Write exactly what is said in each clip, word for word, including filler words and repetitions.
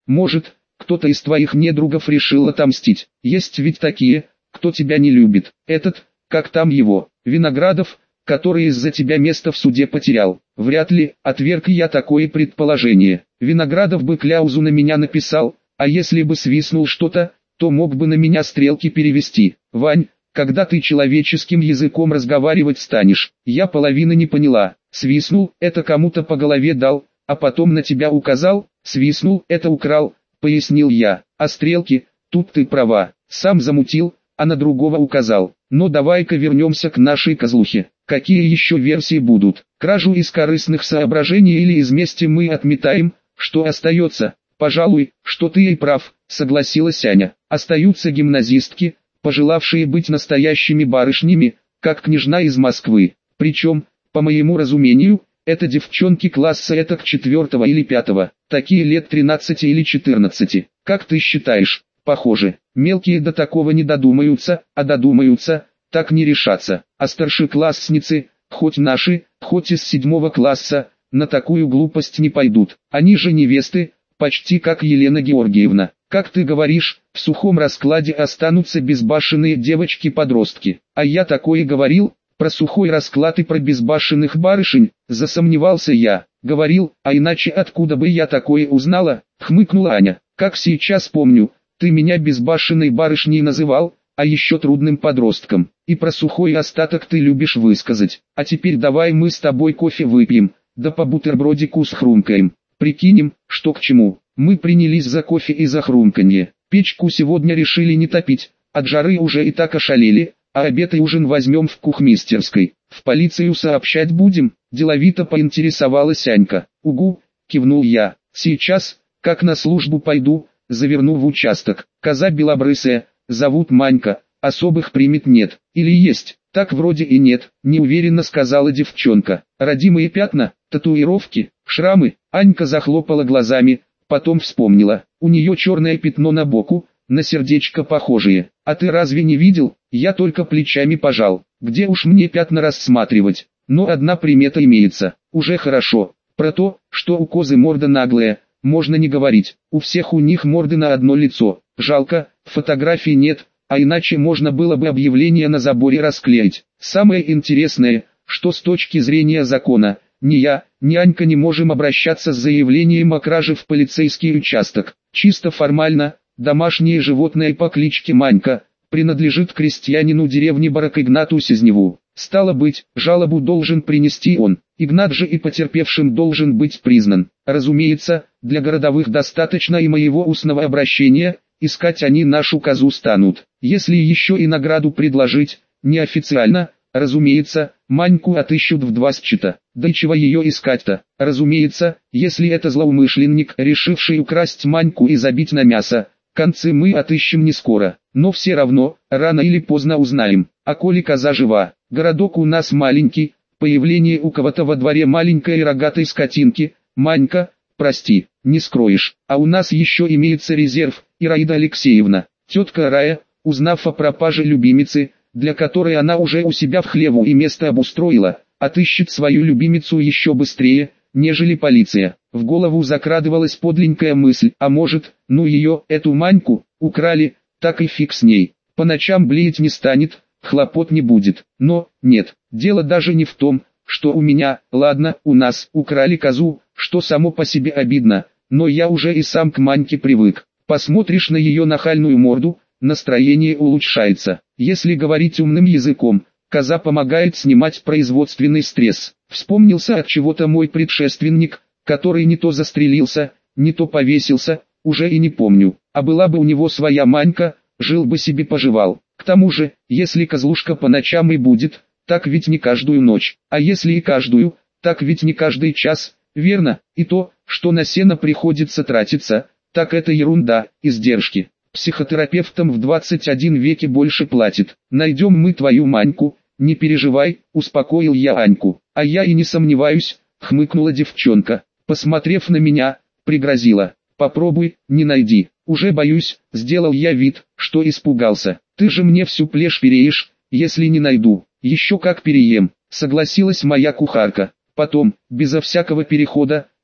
Может, кто-то из твоих недругов решил отомстить. Есть ведь такие, кто тебя не любит. Этот, как там его, Виноградов, который из-за тебя место в суде потерял. Вряд ли, отверг я такое предположение. Виноградов бы кляузу на меня написал, а если бы свистнул что-то, то мог бы на меня стрелки перевести. Вань, когда ты человеческим языком разговаривать станешь? Я половины не поняла. Свистнул, это кому-то по голове дал, а потом на тебя указал. Свистнул, это украл, пояснил я. А стрелки, тут ты права, сам замутил, а на другого указал. Но давай-ка вернемся к нашей козлухе. Какие еще версии будут? Кражу из корыстных соображений или из мести мы отметаем? Что остается? Пожалуй, что ты и прав, согласилась Аня. Остаются гимназистки, пожелавшие быть настоящими барышнями, как княжна из Москвы. Причем, по моему разумению, это девчонки класса этак четвертого или пятого, такие лет тринадцати или четырнадцати. Как ты считаешь? Похоже, мелкие до такого не додумаются, а додумаются, так не решатся. А старшеклассницы, хоть наши, хоть из седьмого класса, на такую глупость не пойдут. Они же невесты, почти как Елена Георгиевна. Как ты говоришь, в сухом раскладе останутся безбашенные девочки-подростки. А я такое говорил, про сухой расклад и про безбашенных барышень, засомневался я. Говорил, а иначе откуда бы я такое узнала, хмыкнула Аня. Как сейчас помню, ты меня безбашенной барышней называл, а еще трудным подростком. И про сухой остаток ты любишь высказать. А теперь давай мы с тобой кофе выпьем, да по бутербродику схрумкаем. Прикинем, что к чему. Мы принялись за кофе и за хрумканье. Печку сегодня решили не топить, от жары уже и так ошалели, а обед и ужин возьмем в кухмистерской. В полицию сообщать будем? Деловито поинтересовалась Анька. Угу, кивнул я. Сейчас, как на службу пойду, заверну в участок. Коза белобрысая, зовут Манька, особых примет нет. Или есть? Так вроде и нет, неуверенно сказала девчонка. Родимые пятна, татуировки, шрамы. Анька захлопала глазами, потом вспомнила. У нее черное пятно на боку, на сердечко похожее. А ты разве не видел? Я только плечами пожал. Где уж мне пятна рассматривать? Но одна примета имеется. Уже хорошо. Про то, что у козы морда наглая, можно не говорить. У всех у них морды на одно лицо. Жалко, фотографий нет, а иначе можно было бы объявление на заборе расклеить. Самое интересное, что с точки зрения закона, ни я, ни Анька не можем обращаться с заявлением о краже в полицейский участок. Чисто формально, домашнее животное по кличке Манька принадлежит крестьянину деревни Барак Игнату Сизневу. Стало быть, жалобу должен принести он. Игнат же и потерпевшим должен быть признан. Разумеется, для городовых достаточно и моего устного обращения, искать они нашу козу станут. Если еще и награду предложить, неофициально, разумеется, Маньку отыщут в два счета. Да и чего ее искать-то? Разумеется, если это злоумышленник, решивший украсть Маньку и забить на мясо, концы мы отыщем не скоро. Но все равно, рано или поздно узнаем. А коли коза жива, городок у нас маленький, появление у кого-то во дворе маленькой рогатой скотинки, Манька, прости, не скроешь. А у нас еще имеется резерв, Ираида Алексеевна. Тетка Рая, узнав о пропаже любимицы, для которой она уже у себя в хлеву и место обустроила, отыщет свою любимицу еще быстрее, нежели полиция. В голову закрадывалась подленькая мысль, а может, ну ее, эту Маньку, украли, так и фиг с ней. По ночам блеять не станет, хлопот не будет. Но, нет, дело даже не в том, что у меня, ладно, у нас, украли козу, что само по себе обидно, но я уже и сам к Маньке привык. Посмотришь на ее нахальную морду, настроение улучшается. Если говорить умным языком, коза помогает снимать производственный стресс. Вспомнился от чего-то мой предшественник, который не то застрелился, не то повесился, уже и не помню. А была бы у него своя Манька, жил бы себе поживал. К тому же, если козлушка по ночам и будет, так ведь не каждую ночь. А если и каждую, так ведь не каждый час, верно? И то, что на сено приходится тратиться, так это ерунда, издержки. Психотерапевтам в двадцать один веке больше платит. Найдем мы твою Маньку, не переживай, успокоил я Аньку. А я и не сомневаюсь, хмыкнула девчонка, посмотрев на меня, пригрозила. Попробуй, не найди. Уже боюсь, сделал я вид, что испугался. Ты же мне всю плешь переешь, если не найду. Еще как переем, согласилась моя кухарка. Потом, безо всякого перехода,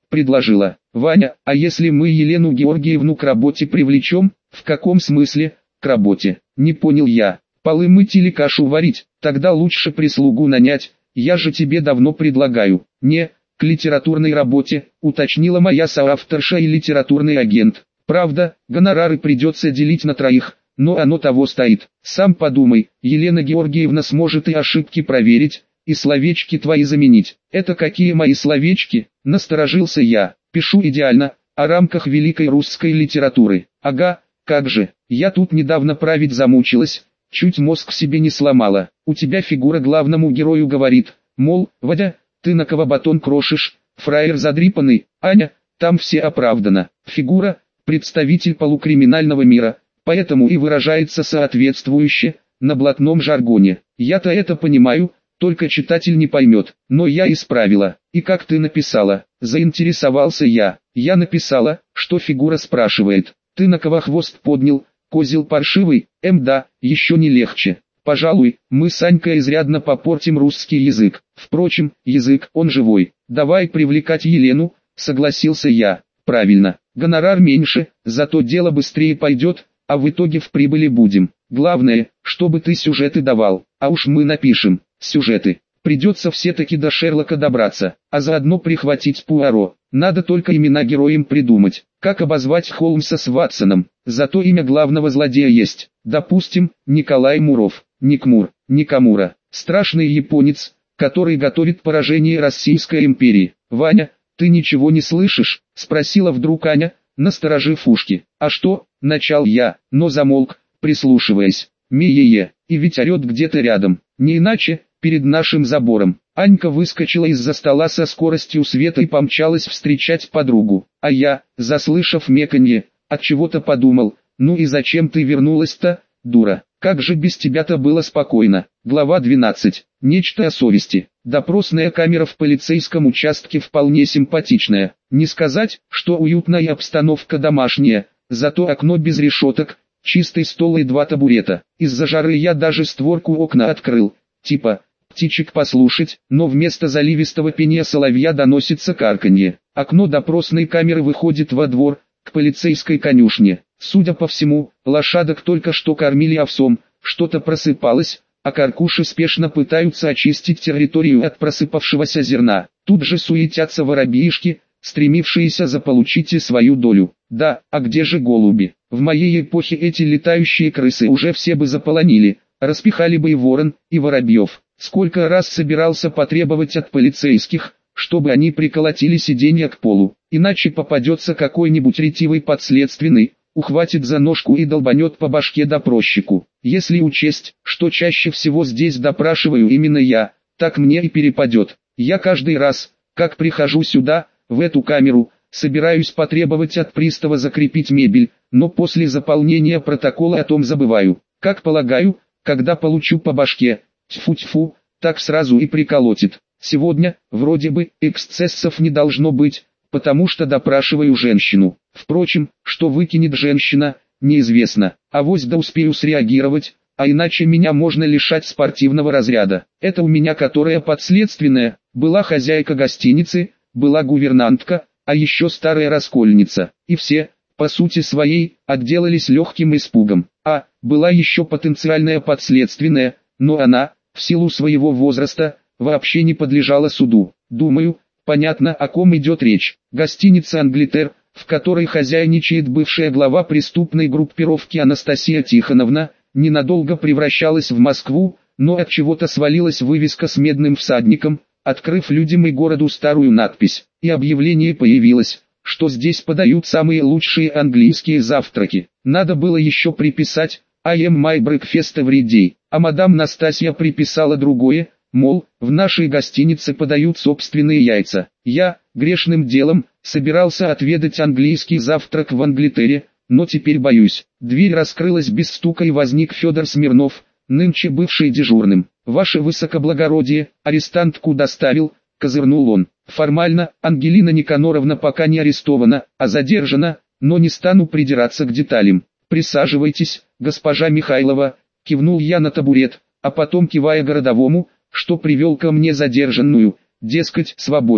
предложила. Ваня, а если мы Елену Георгиевну к работе привлечем? В каком смысле, к работе? Не понял я. Полы мыть или кашу варить? Тогда лучше прислугу нанять, я же тебе давно предлагаю. Не, к литературной работе, уточнила моя соавторша и литературный агент. Правда, гонорары придется делить на троих, но оно того стоит. Сам подумай, Елена Георгиевна сможет и ошибки проверить, и словечки твои заменить. Это какие мои словечки? Насторожился я. Пишу идеально, о рамках великой русской литературы. Ага, как же, я тут недавно править замучилась, чуть мозг себе не сломала. У тебя фигура главному герою говорит, мол, Вадя, ты на кого батон крошишь, фраер задрипанный, Аня, там все оправдано. Фигура, представитель полукриминального мира, поэтому и выражается соответствующе, на блатном жаргоне. Я-то это понимаю, только читатель не поймет, но я исправила. И как ты написала? Заинтересовался я. Я написала, что фигура спрашивает, ты на кого хвост поднял, козел паршивый? Эм да, еще не легче. Пожалуй, мы с Анькой изрядно попортим русский язык. Впрочем, язык, он живой. Давай привлекать Елену, согласился я. Правильно, гонорар меньше, зато дело быстрее пойдет, а в итоге в прибыли будем. Главное, чтобы ты сюжеты давал, а уж мы напишем сюжеты. Придется все-таки до Шерлока добраться, а заодно прихватить Пуаро. Надо только имена героям придумать, как обозвать Холмса с Ватсоном. Зато имя главного злодея есть. Допустим, Николай Муров, Никмур, Никамура. Страшный японец, который готовит поражение Российской империи. Ваня, ты ничего не слышишь? Спросила вдруг Аня, насторожив ушки. А что? Начал я, но замолк, прислушиваясь. Мие-е, и ведь орет где-то рядом. Не иначе, перед нашим забором. Анька выскочила из-за стола со скоростью света и помчалась встречать подругу. А я, заслышав меканье, отчего-то подумал, ну и зачем ты вернулась-то, дура? Как же без тебя-то было спокойно. Глава двенадцать. Нечто о совести. Допросная камера в полицейском участке вполне симпатичная. Не сказать, что уютная обстановка домашняя, зато окно без решеток, чистый стол и два табурета. Из-за жары я даже створку окна открыл, типа птичек послушать, но вместо заливистого пения соловья доносится карканье. Окно допросной камеры выходит во двор, к полицейской конюшне. Судя по всему, лошадок только что кормили овсом, что-то просыпалось, а каркуши спешно пытаются очистить территорию от просыпавшегося зерна. Тут же суетятся воробьишки, стремившиеся заполучить и свою долю. Да, а где же голуби? В моей эпохе эти летающие крысы уже все бы заполонили, распихали бы и ворон, и воробьев. Сколько раз собирался потребовать от полицейских, чтобы они приколотили сиденья к полу, иначе попадется какой-нибудь ретивый подследственный, ухватит за ножку и долбанет по башке допросчику. Если учесть, что чаще всего здесь допрашиваю именно я, так мне и перепадет. Я каждый раз, как прихожу сюда, в эту камеру, собираюсь потребовать от пристава закрепить мебель, но после заполнения протокола о том забываю. Как полагаю, когда получу по башке, тьфу-тьфу, так сразу и приколотит. Сегодня, вроде бы, эксцессов не должно быть, потому что допрашиваю женщину. Впрочем, что выкинет женщина, неизвестно. Авось да успею среагировать, а иначе меня можно лишать спортивного разряда. Это у меня которая подследственная, была хозяйка гостиницы, была гувернантка, а еще старая раскольница. И все, по сути своей, отделались легким испугом. А, была еще потенциальная подследственная, но она, в силу своего возраста, вообще не подлежала суду. Думаю, понятно, о ком идет речь. Гостиница «Англитер», в которой хозяйничает бывшая глава преступной группировки Анастасия Тихоновна, ненадолго превращалась в Москву, но от чего-то свалилась вывеска с медным всадником, открыв людям и городу старую надпись. И объявление появилось, что здесь подают самые лучшие английские завтраки. Надо было еще приписать «I am my breakfast every day», а мадам Настасья приписала другое, мол, в нашей гостинице подают собственные яйца. Я, грешным делом, собирался отведать английский завтрак в Англитере, но теперь боюсь. Дверь раскрылась без стука и возник Федор Смирнов, нынче бывший дежурным. «Ваше высокоблагородие, арестантку доставил», — козырнул он. «Формально, Ангелина Никаноровна пока не арестована, а задержана, но не стану придираться к деталям. Присаживайтесь, госпожа Михайлова», — кивнул я на табурет, а потом кивая городовому, что привел ко мне задержанную, дескать, свободен.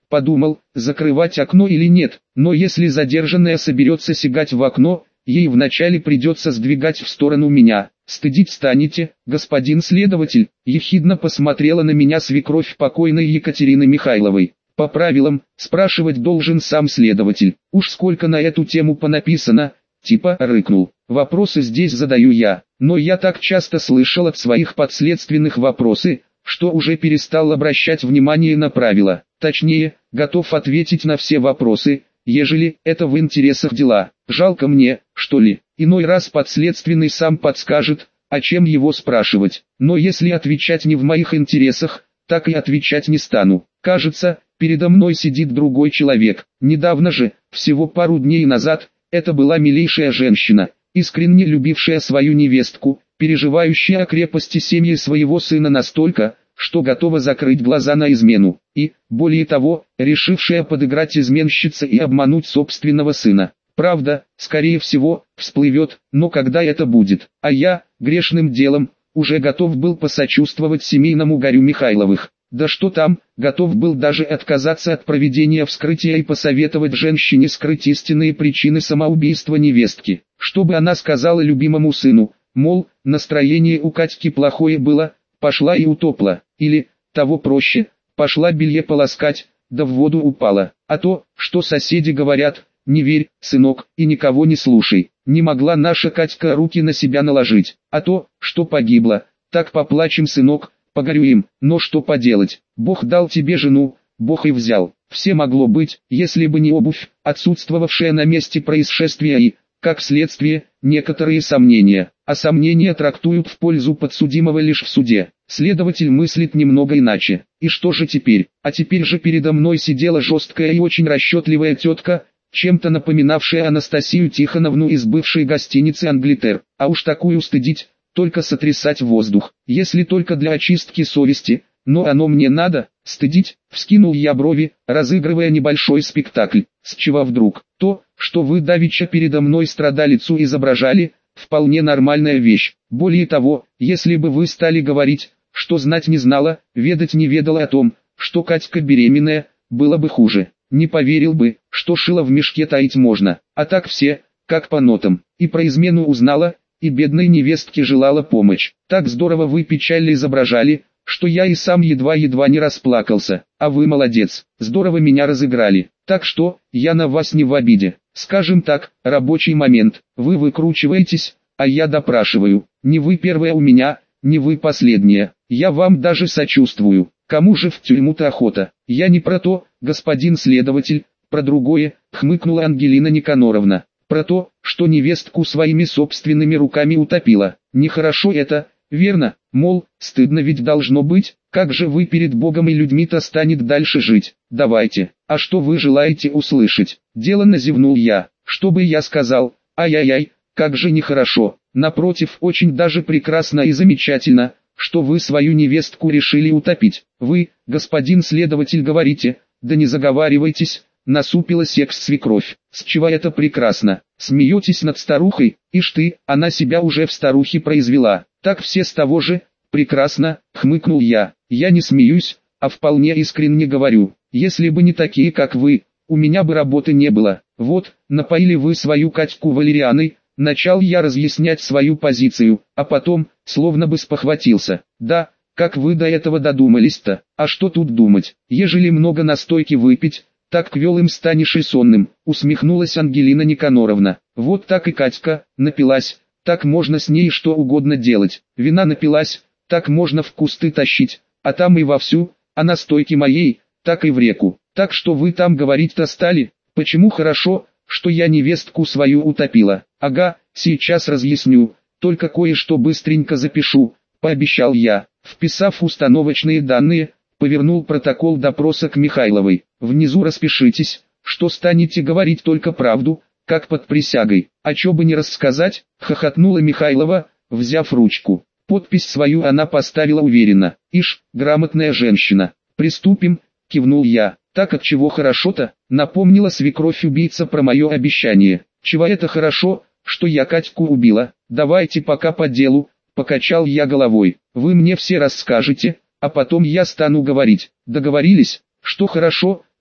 подумал, закрывать окно или нет, но если задержанная соберется сигать в окно, ей вначале придется сдвигать в сторону меня. «Стыдить станете, господин следователь», — ехидно посмотрела на меня свекровь покойной Екатерины Михайловой. «По правилам, спрашивать должен сам следователь. Уж сколько на эту тему понаписано», — типа рыкнул. «Вопросы здесь задаю я, но я так часто слышал от своих подследственных вопросы, что уже перестал обращать внимание на правила. Точнее, готов ответить на все вопросы, ежели это в интересах дела. Жалко мне, что ли, иной раз подследственный сам подскажет, о чем его спрашивать. Но если отвечать не в моих интересах, так и отвечать не стану. Кажется, передо мной сидит другой человек. Недавно же, всего пару дней назад, это была милейшая женщина, искренне любившая свою невестку, переживающая о крепости семьи своего сына настолько, что готова закрыть глаза на измену, и, более того, решившая подыграть изменщице и обмануть собственного сына. Правда, скорее всего, всплывет, но когда это будет? А я, грешным делом, уже готов был посочувствовать семейному горю Михайловых. Да что там, готов был даже отказаться от проведения вскрытия и посоветовать женщине скрыть истинные причины самоубийства невестки. Чтобы она сказала любимому сыну, мол, настроение у Катьки плохое было, пошла и утопла, или, того проще, пошла белье полоскать, да в воду упала. А то, что соседи говорят, не верь, сынок, и никого не слушай. Не могла наша Катька руки на себя наложить. А то, что погибла, так поплачем, сынок, погорюем. Но что поделать, Бог дал тебе жену, Бог и взял. Все могло быть, если бы не обувь, отсутствовавшая на месте происшествия и, как следствие, некоторые сомнения. А сомнения трактуют в пользу подсудимого лишь в суде. Следователь мыслит немного иначе. И что же теперь? А теперь же передо мной сидела жесткая и очень расчетливая тетка, чем-то напоминавшая Анастасию Тихоновну из бывшей гостиницы «Англитер». А уж такую стыдить, только сотрясать воздух, если только для очистки совести. Но оно мне надо, стыдить, вскинул я брови, разыгрывая небольшой спектакль. С чего вдруг? То, что вы давеча передо мной страдалицу изображали, вполне нормальная вещь. Более того, если бы вы стали говорить, что знать не знала, ведать не ведала о том, что Катька беременная, было бы хуже. Не поверил бы, что шило в мешке таить можно. А так все, как по нотам, и про измену узнала, и бедной невестке желала помощь. Так здорово вы печаль изображали, что я и сам едва-едва не расплакался. А вы молодец, здорово меня разыграли. Так что, я на вас не в обиде. Скажем так, рабочий момент. Вы выкручиваетесь, а я допрашиваю. Не вы первая у меня, не вы последняя. Я вам даже сочувствую. Кому же в тюрьму-то охота? Я не про то, господин следователь, про другое, хмыкнула Ангелина Никаноровна. Про то, что невестку своими собственными руками утопила. Нехорошо это, верно? Мол, стыдно ведь должно быть, как же вы перед Богом и людьми-то станет дальше жить? Давайте, а что вы желаете услышать? Деланно зевнул я. Что бы я сказал? Ай-яй-яй, как же нехорошо. Напротив, очень даже прекрасно и замечательно, что вы свою невестку решили утопить. Вы, господин следователь, говорите, да не заговаривайтесь, насупилась экс-свекровь. С чего это прекрасно? Смеетесь над старухой? Ишь ты, она себя уже в старухе произвела. Так все с того же? Прекрасно, хмыкнул я. Я не смеюсь, а вполне искренне говорю. Если бы не такие, как вы, у меня бы работы не было. Вот, напоили вы свою Катьку валерианой. Начал я разъяснять свою позицию, а потом, словно бы спохватился. Да, как вы до этого додумались-то? А что тут думать? Ежели много настойки выпить, так квелым станешь и сонным, усмехнулась Ангелина Никаноровна. Вот так и Катька, напилась, так можно с ней что угодно делать. Вина напилась, так можно в кусты тащить, а там и вовсю, а настойки моей, так и в реку. Так что вы там говорить-то стали? Почему хорошо, что я невестку свою утопила? Ага, сейчас разъясню, только кое-что быстренько запишу, пообещал я. Вписав установочные данные, повернул протокол допроса к Михайловой. Внизу распишитесь, что станете говорить только правду, как под присягой. А чё бы не рассказать, хохотнула Михайлова, взяв ручку. Подпись свою она поставила уверенно. Ишь, грамотная женщина. Приступим, кивнул я. Так от чего хорошо-то, напомнила свекровь убийца про мое обещание. Чего это хорошо, что я Катьку убила? Давайте пока по делу, покачал я головой. Вы мне все расскажете, а потом я стану говорить. Договорились? Что хорошо,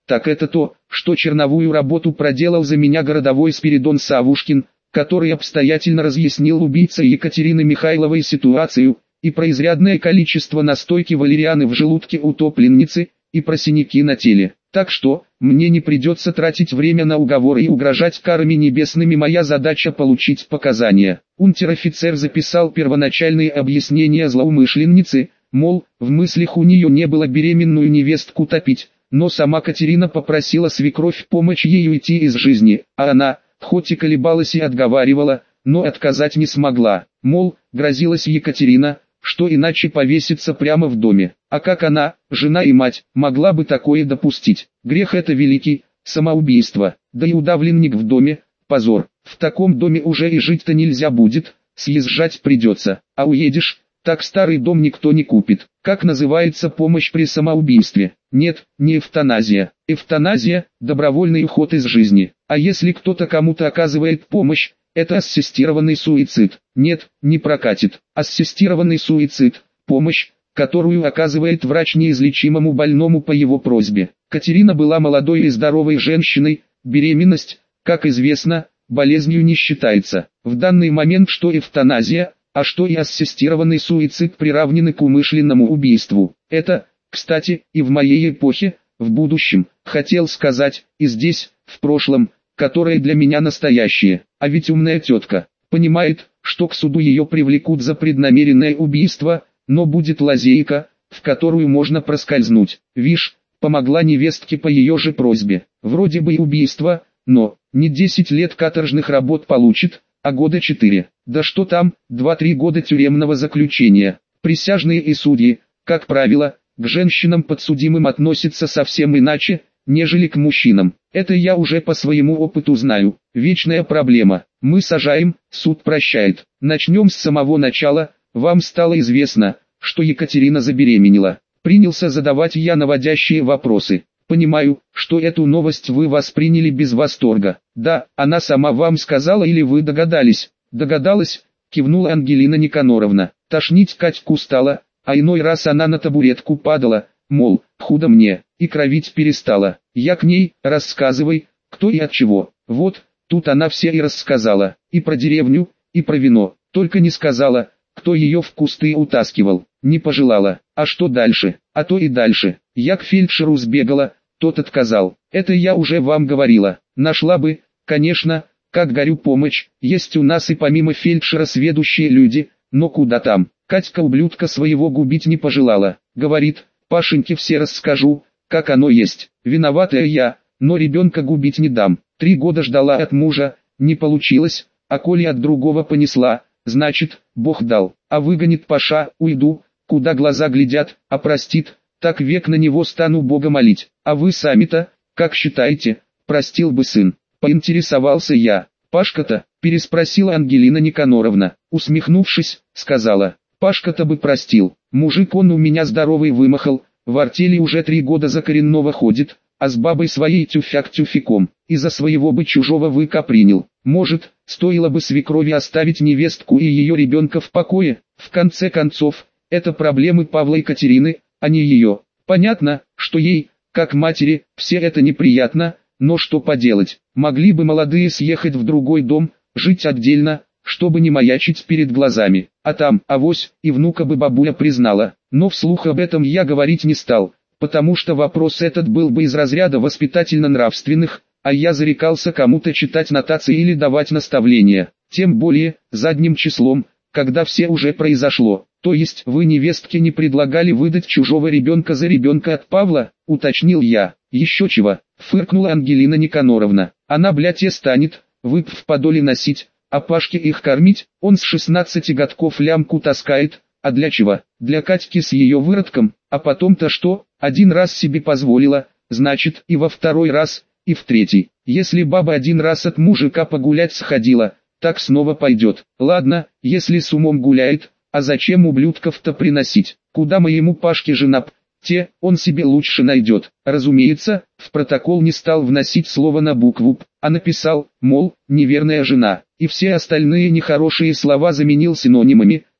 так это то, что черновую работу проделал за меня городовой Спиридон Савушкин, который обстоятельно разъяснил убийце Екатерины Михайловой ситуацию, и про изрядное количество настойки валерианы в желудке утопленницы, и про синяки на теле. Так что, мне не придется тратить время на уговоры и угрожать карами небесными, моя задача получить показания. Унтер-офицер записал первоначальные объяснения злоумышленницы, мол, в мыслях у нее не было беременную невестку топить, но сама Катерина попросила свекровь помочь ей уйти из жизни, а она, хоть и колебалась и отговаривала, но отказать не смогла, мол, грозилась Екатерина, что иначе повесится прямо в доме. А как она, жена и мать, могла бы такое допустить? Грех это великий, самоубийство, да и удавленник в доме, позор. В таком доме уже и жить-то нельзя будет, съезжать придется, а уедешь, так старый дом никто не купит. Как называется помощь при самоубийстве? Нет, не эвтаназия. Эвтаназия – добровольный уход из жизни. А если кто-то кому-то оказывает помощь, это ассистированный суицид. Нет, не прокатит. Ассистированный суицид – помощь, которую оказывает врач неизлечимому больному по его просьбе. Катерина была молодой и здоровой женщиной, беременность, как известно, болезнью не считается. В данный момент что эвтаназия, а что и ассистированный суицид приравнены к умышленному убийству. Это, кстати, и в моей эпохе, в будущем, хотел сказать, и здесь, в прошлом, которое для меня настоящее. А ведь умная тетка понимает, что к суду ее привлекут за преднамеренное убийство, но будет лазейка, в которую можно проскользнуть. Вишь, помогла невестке по ее же просьбе. Вроде бы и убийство, но не десять лет каторжных работ получит, а года четыре. Да что там, два-три года тюремного заключения. Присяжные и судьи, как правило, к женщинам подсудимым относятся совсем иначе, нежели к мужчинам. Это я уже по своему опыту знаю. Вечная проблема. Мы сажаем, суд прощает. Начнем с самого начала. Вам стало известно, что Екатерина забеременела. Принялся задавать я наводящие вопросы. Понимаю, что эту новость вы восприняли без восторга. Да, она сама вам сказала или вы догадались? Догадалась, кивнула Ангелина Никаноровна. Тошнить Катьку стало, а иной раз она на табуретку падала, мол, худо мне, и кровить перестала. Я к ней, рассказывай, кто и от чего. Вот, тут она все и рассказала, и про деревню, и про вино, только не сказала, кто ее в кусты утаскивал, не пожелала. А что дальше? А то и дальше. Я к фельдшеру сбегала, тот отказал. Это я уже вам говорила. Нашла бы, конечно, как горю помощь, есть у нас и помимо фельдшера сведущие люди, но куда там. Катька ублюдка своего губить не пожелала. Говорит, Пашеньке все расскажу, как оно есть. Виноватая я, но ребенка губить не дам. Три года ждала от мужа, не получилось, а коли от другого понесла, значит, Бог дал. А выгонит Паша, уйду, куда глаза глядят, а простит, так век на него стану Бога молить. А вы сами-то, как считаете, простил бы сын? Поинтересовался я. Пашка-то, переспросила Ангелина Никаноровна, усмехнувшись, сказала, Пашка-то бы простил, мужик он у меня здоровый вымахал, в артели уже три года за коренного ходит, а с бабой своей тюфяк тюфяком, из-за своего бы чужого выка принял. Может, стоило бы свекрови оставить невестку и ее ребенка в покое? В конце концов, это проблемы Павла и Катерины, а не ее. Понятно, что ей, как матери, все это неприятно, но что поделать, могли бы молодые съехать в другой дом, жить отдельно, чтобы не маячить перед глазами, а там, авось, и внука бы бабуля признала, но вслух об этом я говорить не стал, потому что вопрос этот был бы из разряда воспитательно-нравственных, а я зарекался кому-то читать нотации или давать наставления, тем более, задним числом, когда все уже произошло. То есть вы невестке не предлагали выдать чужого ребенка за ребенка от Павла, уточнил я. Еще чего, фыркнула Ангелина Никаноровна, она, блядь, и станет, выпв в подоле носить, а Пашке их кормить, он с шестнадцати годков лямку таскает, а для чего? Для Катьки с ее выродком, а потом-то что, один раз себе позволила, значит и во второй раз, и в третий. Если баба один раз от мужика погулять сходила, так снова пойдет. Ладно, если с умом гуляет, а зачем ублюдков-то приносить? Куда моему Пашке жена п... те, он себе лучше найдет. Разумеется, в протокол не стал вносить слово на букву П, а написал, мол, неверная жена, и все остальные нехорошие слова заменил синонимами,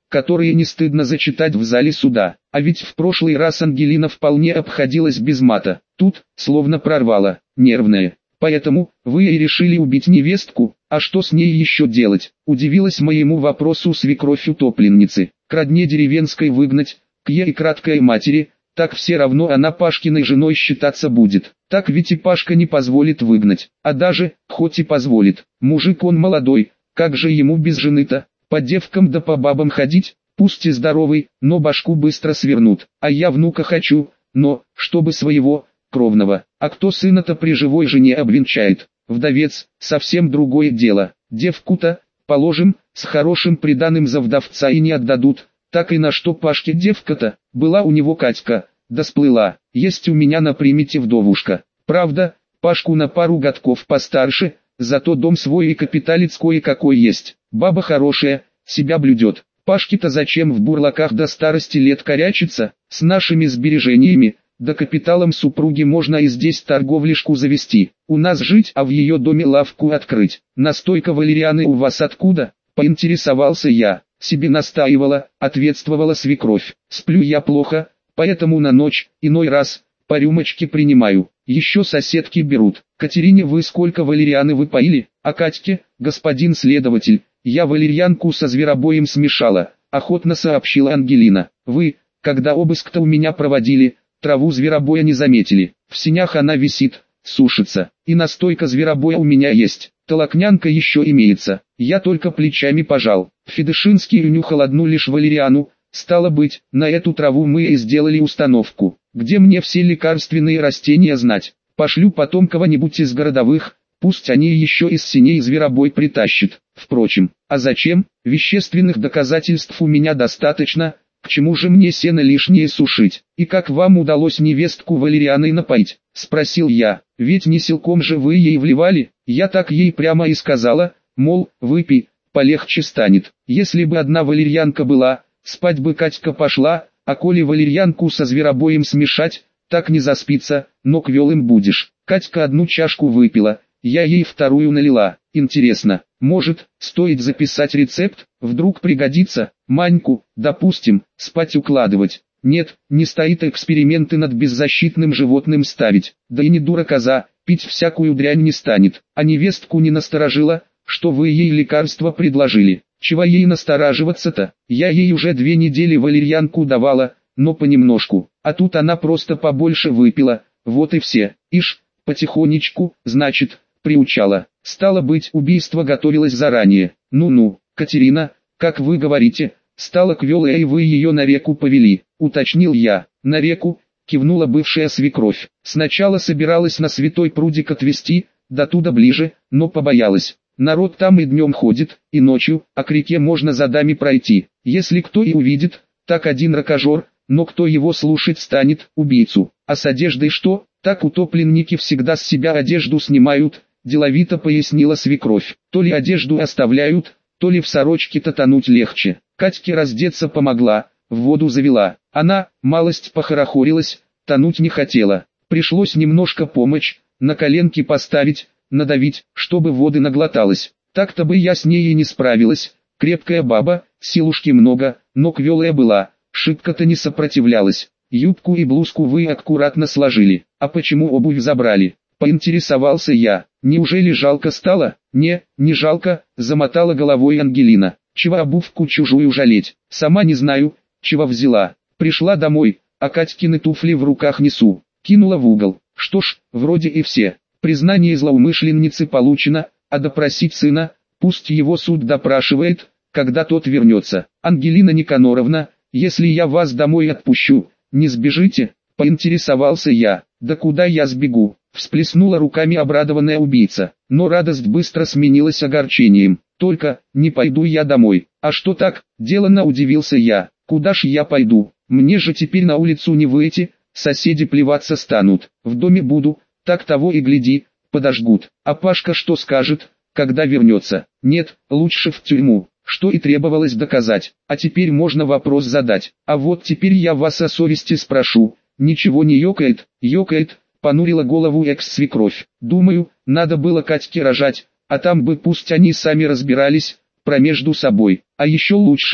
которые не стыдно зачитать в зале суда. А ведь в прошлый раз Ангелина вполне обходилась без мата. Тут, словно прорвала, нервная. Поэтому, вы и решили убить невестку, а что с ней еще делать? Удивилась моему вопросу свекровь утопленницы. К родне деревенской выгнать, к ей краткой матери, так все равно она Пашкиной женой считаться будет. Так ведь и Пашка не позволит выгнать, а даже, хоть и позволит, мужик он молодой, как же ему без жены-то? По девкам да по бабам ходить, пусть и здоровый, но башку быстро свернут. А я внука хочу, но, чтобы своего, кровного. А кто сына-то при живой жене обвенчает? Вдовец, совсем другое дело. Девку-то, положим, с хорошим приданым за вдовца и не отдадут. Так и на что Пашке девка-то? Была у него Катька, да сплыла. Есть у меня на примете вдовушка. Правда, Пашку на пару годков постарше, зато дом свой и капиталец кое-какой есть. Баба хорошая, себя блюдет. Пашке-то зачем в бурлаках до старости лет корячиться? С нашими сбережениями, да капиталом супруги можно и здесь торговлишку завести. У нас жить, а в ее доме лавку открыть. Настойка валерианы у вас откуда? Поинтересовался я. Себе настаивала, ответствовала свекровь. Сплю я плохо, поэтому на ночь, иной раз, по рюмочке принимаю. Еще соседки берут. Катерине вы сколько валерианы вы поили? А Катьке, господин следователь, я валерьянку со зверобоем смешала, охотно сообщила Ангелина. Вы, когда обыск-то у меня проводили, траву зверобоя не заметили. В сенях она висит, сушится. И настойка зверобоя у меня есть. Толокнянка еще имеется. Я только плечами пожал. Федышинский унюхал одну лишь валериану. Стало быть, на эту траву мы и сделали установку. Где мне все лекарственные растения знать? Пошлю потом кого-нибудь из городовых, пусть они еще из синей зверобой притащат. Впрочем, а зачем? Вещественных доказательств у меня достаточно. К чему же мне сено лишнее сушить? И как вам удалось невестку валерианой напоить? Спросил я. Ведь не силком же вы ей вливали? Я так ей прямо и сказала, мол, выпей, полегче станет. Если бы одна валерьянка была, спать бы Катька пошла, а коли валерьянку со зверобоем смешать, так не заспится, но квелым будешь. Катька одну чашку выпила, я ей вторую налила. Интересно, может, стоит записать рецепт, вдруг пригодится? Маньку, допустим, спать укладывать. Нет, не стоит эксперименты над беззащитным животным ставить. Да и не дура коза, пить всякую дрянь не станет. А невестку не насторожила, что вы ей лекарство предложили. Чего ей настораживаться-то? Я ей уже две недели валерьянку давала, но понемножку. А тут она просто побольше выпила, вот и все. Ишь, потихонечку, значит, приучала. Стало быть, убийство готовилось заранее. Ну-ну, Катерина, как вы говорите, стала квелая и вы ее на реку повели, уточнил я. На реку, кивнула бывшая свекровь. Сначала собиралась на святой прудик отвезти, да туда ближе, но побоялась. Народ там и днем ходит, и ночью, а к реке можно за дами пройти. Если кто и увидит, так один ракожор, но кто его слушать станет, убийцу. А с одеждой что? Так утопленники всегда с себя одежду снимают, деловито пояснила свекровь. То ли одежду оставляют, то ли в сорочке-то тонуть легче. Катьке раздеться помогла, в воду завела. Она, малость похорохорилась, тонуть не хотела. Пришлось немножко помочь, на коленки поставить, надавить, чтобы воды наглоталась. Так-то бы я с ней и не справилась. Крепкая баба, силушки много, но квелая была, шибко-то не сопротивлялась. Юбку и блузку вы аккуратно сложили. А почему обувь забрали? Поинтересовался я. Неужели жалко стало? Не, не жалко, замотала головой Ангелина. Чего обувку чужую жалеть? Сама не знаю, чего взяла. Пришла домой, а Катькины туфли в руках несу. Кинула в угол. Что ж, вроде и все. Признание злоумышленницы получено, а допросить сына, пусть его суд допрашивает, когда тот вернется. Ангелина Никаноровна, если я вас домой отпущу, не сбежите? Поинтересовался я. Да куда я сбегу? Всплеснула руками обрадованная убийца. Но радость быстро сменилась огорчением. Только, не пойду я домой. А что так? Деланно удивился я. Куда ж я пойду? Мне же теперь на улицу не выйти, соседи плеваться станут. В доме буду, так того и гляди, подожгут. А Пашка что скажет, когда вернется? Нет, лучше в тюрьму, что и требовалось доказать. А теперь можно вопрос задать. А вот теперь я вас о совести спрошу. Ничего не ёкает, ёкает, понурила голову экс-свекровь. Думаю, надо было Катьке рожать, а там бы пусть они сами разбирались, про между собой. А еще лучше,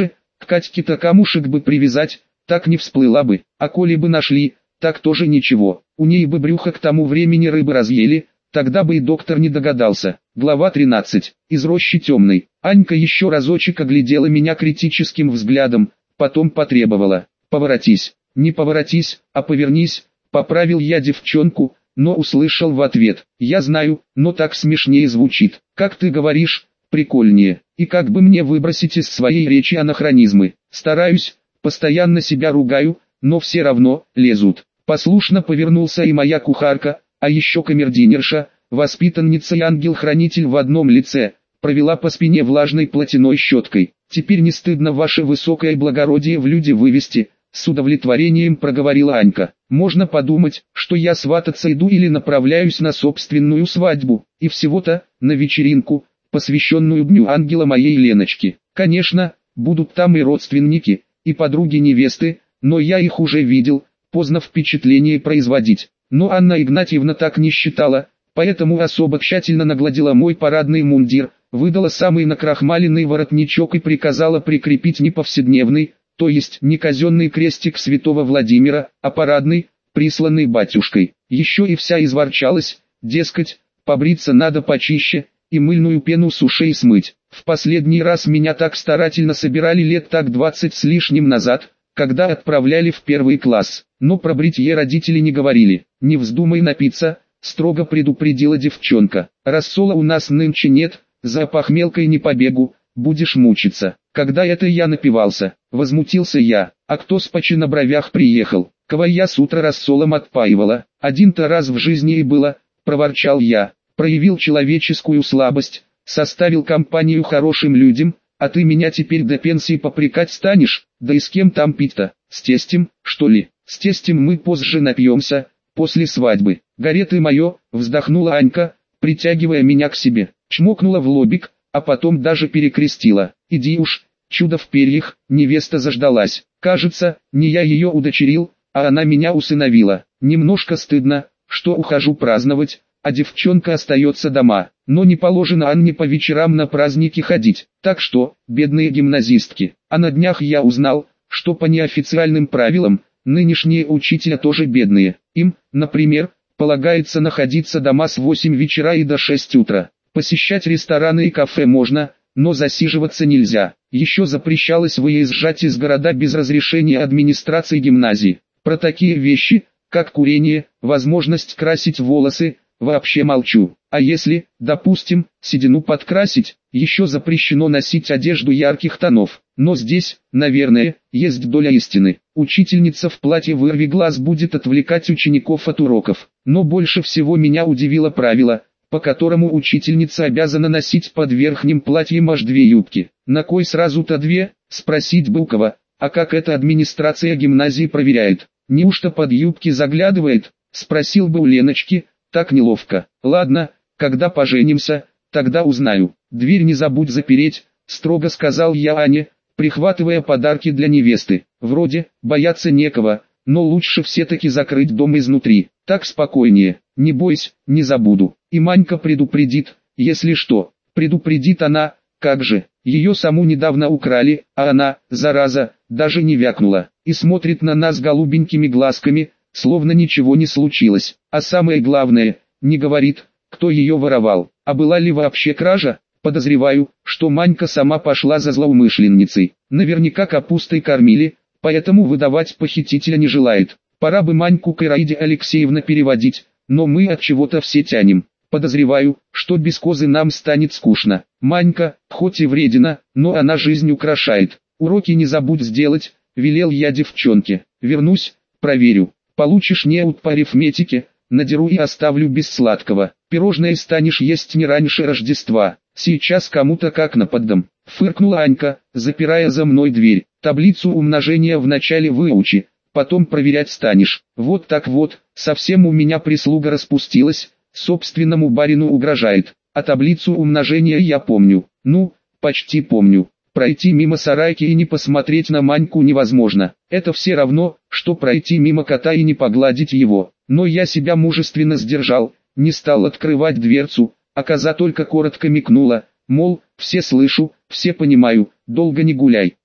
К Катьке-то камушек бы привязать, так не всплыла бы, а коли бы нашли, так тоже ничего, у ней бы брюхо к тому времени рыбы разъели, тогда бы и доктор не догадался. Глава тринадцать. Из рощи темной. Анька еще разочек оглядела меня критическим взглядом, потом потребовала: «Поворотись». «Не поворотись, а повернись», — поправил я девчонку, но услышал в ответ: «Я знаю, но так смешнее звучит. Как ты говоришь, прикольнее. И как бы мне выбросить из своей речи анахронизмы? Стараюсь, постоянно себя ругаю, но все равно лезут». Послушно повернулся и моя кухарка, а еще камердинерша, воспитанница и ангел-хранитель в одном лице, провела по спине влажной платяной щеткой. «Теперь не стыдно ваше высокое благородие в люди вывести?» С удовлетворением проговорила Анька. «Можно подумать, что я свататься иду или направляюсь на собственную свадьбу, и всего-то, на вечеринку, посвященную дню ангела моей Леночки. Конечно, будут там и родственники, и подруги невесты, но я их уже видел, поздно впечатление производить». Но Анна Игнатьевна так не считала, поэтому особо тщательно нагладила мой парадный мундир, выдала самый накрахмаленный воротничок и приказала прикрепить не повседневный, то есть не казенный крестик святого Владимира, а парадный, присланный батюшкой. Еще и вся изворчалась, дескать, побриться надо почище, и мыльную пену с ушей смыть. В последний раз меня так старательно собирали лет так двадцать с лишним назад, когда отправляли в первый класс. Но про бритье родители не говорили. «Не вздумай напиться», — строго предупредила девчонка. «Рассола у нас нынче нет, за похмелкой не побегу, будешь мучиться». «Когда это я напивался?» — возмутился я. «А кто с почи на бровях приехал? Кого я с утра рассолом отпаивала? Один-то раз в жизни и было», — проворчал я. «Проявил человеческую слабость, составил компанию хорошим людям, а ты меня теперь до пенсии попрекать станешь? Да и с кем там пить-то? С тестем, что ли?» «С тестем мы позже напьемся, после свадьбы». «Горе ты мое», — вздохнула Анька, притягивая меня к себе, чмокнула в лобик, а потом даже перекрестила. «Иди уж, чудо в перьях», невеста заждалась. Кажется, не я ее удочерил, а она меня усыновила. Немножко стыдно, что ухожу праздновать, а девчонка остается дома. Но не положено Анне по вечерам на праздники ходить. Так что, бедные гимназистки. А на днях я узнал, что по неофициальным правилам, нынешние учителя тоже бедные. Им, например, полагается находиться дома с восьми вечера и до шести утра. Посещать рестораны и кафе можно, но засиживаться нельзя. Еще запрещалось выезжать из города без разрешения администрации гимназии. Про такие вещи, как курение, возможность красить волосы, вообще молчу. А если, допустим, седину подкрасить, еще запрещено носить одежду ярких тонов. Но здесь, наверное, есть доля истины. Учительница в платье вырви глаз будет отвлекать учеников от уроков. Но больше всего меня удивило правило, по которому учительница обязана носить под верхним платьем аж две юбки. «На кой сразу-то две?» — спросить бы у кого. «А как это администрация гимназии проверяет? Неужто под юбки заглядывает?» — спросил бы у Леночки. «Так неловко. Ладно, когда поженимся, тогда узнаю. Дверь не забудь запереть», — строго сказал я Ане, прихватывая подарки для невесты. Вроде, бояться некого, но лучше все-таки закрыть дом изнутри. Так спокойнее. Не бойся, не забуду. И Манька предупредит, если что. Предупредит она, как же. Ее саму недавно украли, а она, зараза, даже не вякнула. И смотрит на нас голубенькими глазками, словно ничего не случилось. А самое главное, не говорит, кто ее воровал. А была ли вообще кража? Подозреваю, что Манька сама пошла за злоумышленницей. Наверняка капустой кормили, поэтому выдавать похитителя не желает. Пора бы Маньку к Ираиде Алексеевне переводить, но мы от чего-то все тянем. Подозреваю, что без козы нам станет скучно. Манька, хоть и вредина, но она жизнь украшает. Уроки не забудь сделать, велел я девчонке. Вернусь, проверю. Получишь неуд по арифметике, надеру и оставлю без сладкого. Пирожное станешь есть не раньше Рождества. Сейчас кому-то как на поддом. Фыркнула Анька, запирая за мной дверь. Таблицу умножения вначале выучи, потом проверять станешь. Вот так вот, совсем у меня прислуга распустилась, собственному барину угрожает. А таблицу умножения я помню. Ну, почти помню. Пройти мимо сарайки и не посмотреть на Маньку невозможно. Это все равно, что пройти мимо кота и не погладить его. Но я себя мужественно сдержал, не стал открывать дверцу, а коза только коротко мекнула, мол, все слышу, все понимаю, долго не гуляй.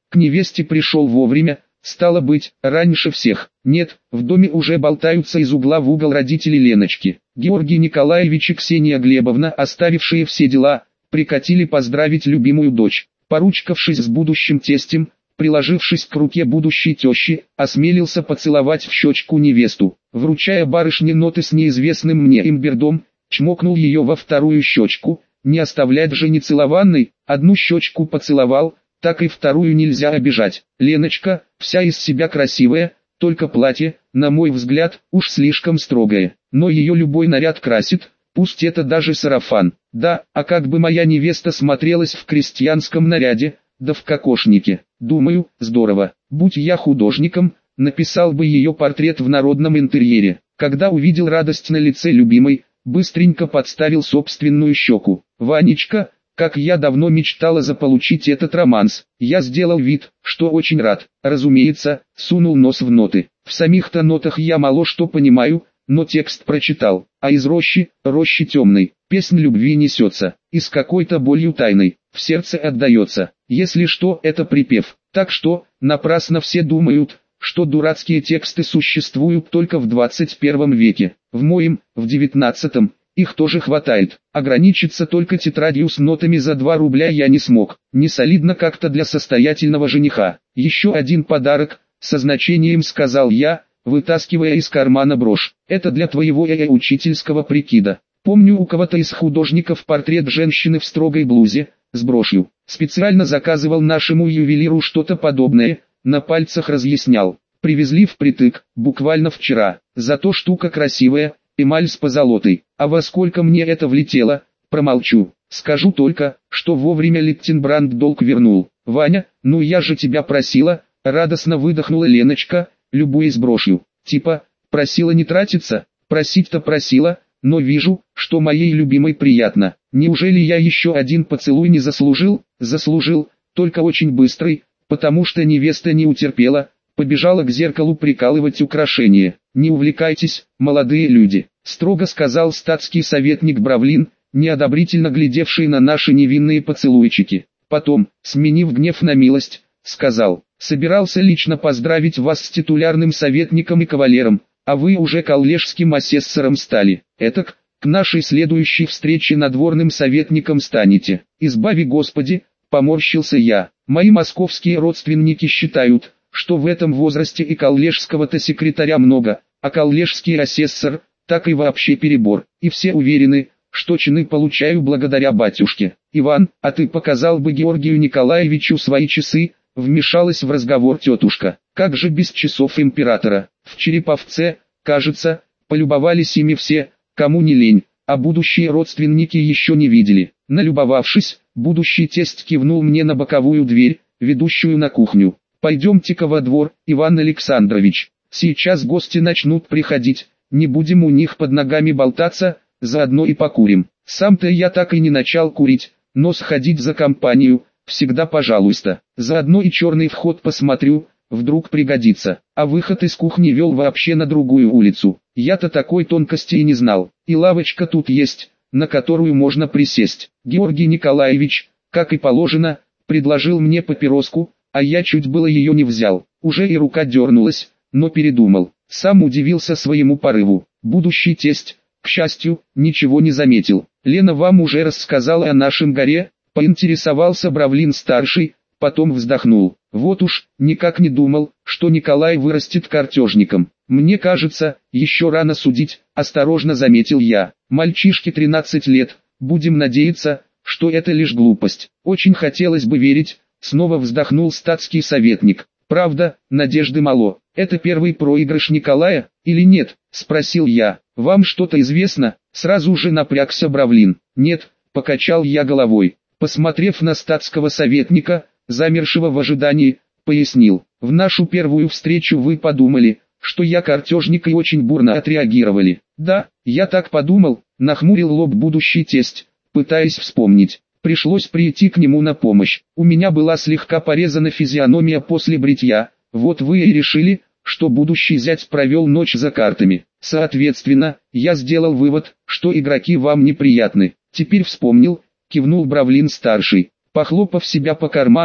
К невесте пришел вовремя, стало быть, раньше всех. Нет, в доме уже болтаются из угла в угол родители Леночки. Георгий Николаевич и Ксения Глебовна, оставившие все дела, прикатили поздравить любимую дочь. Поручкавшись с будущим тестем, приложившись к руке будущей тещи, осмелился поцеловать в щечку невесту. Вручая барышне ноты с неизвестным мне имбирдом, чмокнул ее во вторую щечку. Не оставлять же нецелованной, одну щечку поцеловал, так и вторую нельзя обижать. Леночка, вся из себя красивая, только платье, на мой взгляд, уж слишком строгое. Но ее любой наряд красит, пусть это даже сарафан. Да, а как бы моя невеста смотрелась в крестьянском наряде, да в кокошнике. Думаю, здорово. Будь я художником, написал бы ее портрет в народном интерьере. Когда увидел радость на лице любимой, быстренько подставил собственную щеку. «Ванечка, как я давно мечтала заполучить этот романс». Я сделал вид, что очень рад. Разумеется, сунул нос в ноты. В самих-то нотах я мало что понимаю, но текст прочитал. А из рощи, рощи темной, песнь любви несется, и с какой-то болью тайной, в сердце отдается. Если что, это припев. Так что, напрасно все думают, что дурацкие тексты существуют только в двадцать первом веке. В моем, в девятнадцатом, их тоже хватает. Ограничиться только тетрадью с нотами за два рубля я не смог. Не солидно как-то для состоятельного жениха. Еще один подарок, со значением сказал я, вытаскивая из кармана брошь. Это для твоего э-э учительского прикида. Помню, у кого-то из художников портрет женщины в строгой блузе, с брошью. Специально заказывал нашему ювелиру что-то подобное, на пальцах разъяснял. Привезли впритык, буквально вчера. Зато штука красивая, эмаль с позолотой. А во сколько мне это влетело, промолчу. Скажу только, что вовремя Литтенбранд долг вернул. Ваня, ну я же тебя просила, радостно выдохнула Леночка, любуясь брошью. Типа, просила не тратиться, просить-то просила, но вижу, что моей любимой приятно. Неужели я еще один поцелуй не заслужил? Заслужил, только очень быстрый, потому что невеста не утерпела, побежала к зеркалу прикалывать украшения. «Не увлекайтесь, молодые люди», — строго сказал статский советник Бравлин, неодобрительно глядевший на наши невинные поцелуйчики. Потом, сменив гнев на милость, сказал: «Собирался лично поздравить вас с титулярным советником и кавалером, а вы уже коллежским асессором стали. Этак, к нашей следующей встрече надворным советником станете. Избави Господи», — поморщился я. «Мои московские родственники считают, что в этом возрасте и коллежского-то секретаря много, а коллежский асессор, так и вообще перебор. И все уверены, что чины получаю благодаря батюшке. Иван, а ты показал бы Георгию Николаевичу свои часы?» — вмешалась в разговор тетушка. «Как же без часов императора? В Череповце, кажется, полюбовались ими все, кому не лень, а будущие родственники еще не видели». Налюбовавшись, будущий тесть кивнул мне на боковую дверь, ведущую на кухню. «Пойдемте-ка во двор, Иван Александрович. Сейчас гости начнут приходить, не будем у них под ногами болтаться, заодно и покурим». Сам-то я так и не начал курить, но сходить за компанию, всегда пожалуйста. Заодно и черный вход посмотрю, вдруг пригодится. А выход из кухни вел вообще на другую улицу. Я-то такой тонкости и не знал. И лавочка тут есть, на которую можно присесть. Георгий Николаевич, как и положено, предложил мне папироску, а я чуть было ее не взял. Уже и рука дернулась, но передумал. Сам удивился своему порыву. Будущий тесть, к счастью, ничего не заметил. «Лена вам уже рассказала о нашем горе?» — поинтересовался Бравлин-старший, потом вздохнул. «Вот уж, никак не думал, что Николай вырастет картежником. Мне кажется, еще рано судить», — осторожно заметил я. «Мальчишке тринадцать лет, будем надеяться, что это лишь глупость». «Очень хотелось бы верить», — снова вздохнул статский советник. «Правда, надежды мало. Это первый проигрыш Николая, или нет?» — спросил я. «Вам что-то известно?» — сразу же напрягся Бравлин. «Нет», — покачал я головой. Посмотрев на статского советника, замершего в ожидании, пояснил. «В нашу первую встречу вы подумали, что я картежник, и очень бурно отреагировали». «Да, я так подумал», — нахмурил лоб будущий тесть, пытаясь вспомнить. Пришлось прийти к нему на помощь. У меня была слегка порезана физиономия после бритья, вот вы и решили, что будущий зять провел ночь за картами. Соответственно, я сделал вывод, что игроки вам неприятны. Теперь вспомнил, кивнул Бравлин-старший. Похлопав себя по карманам,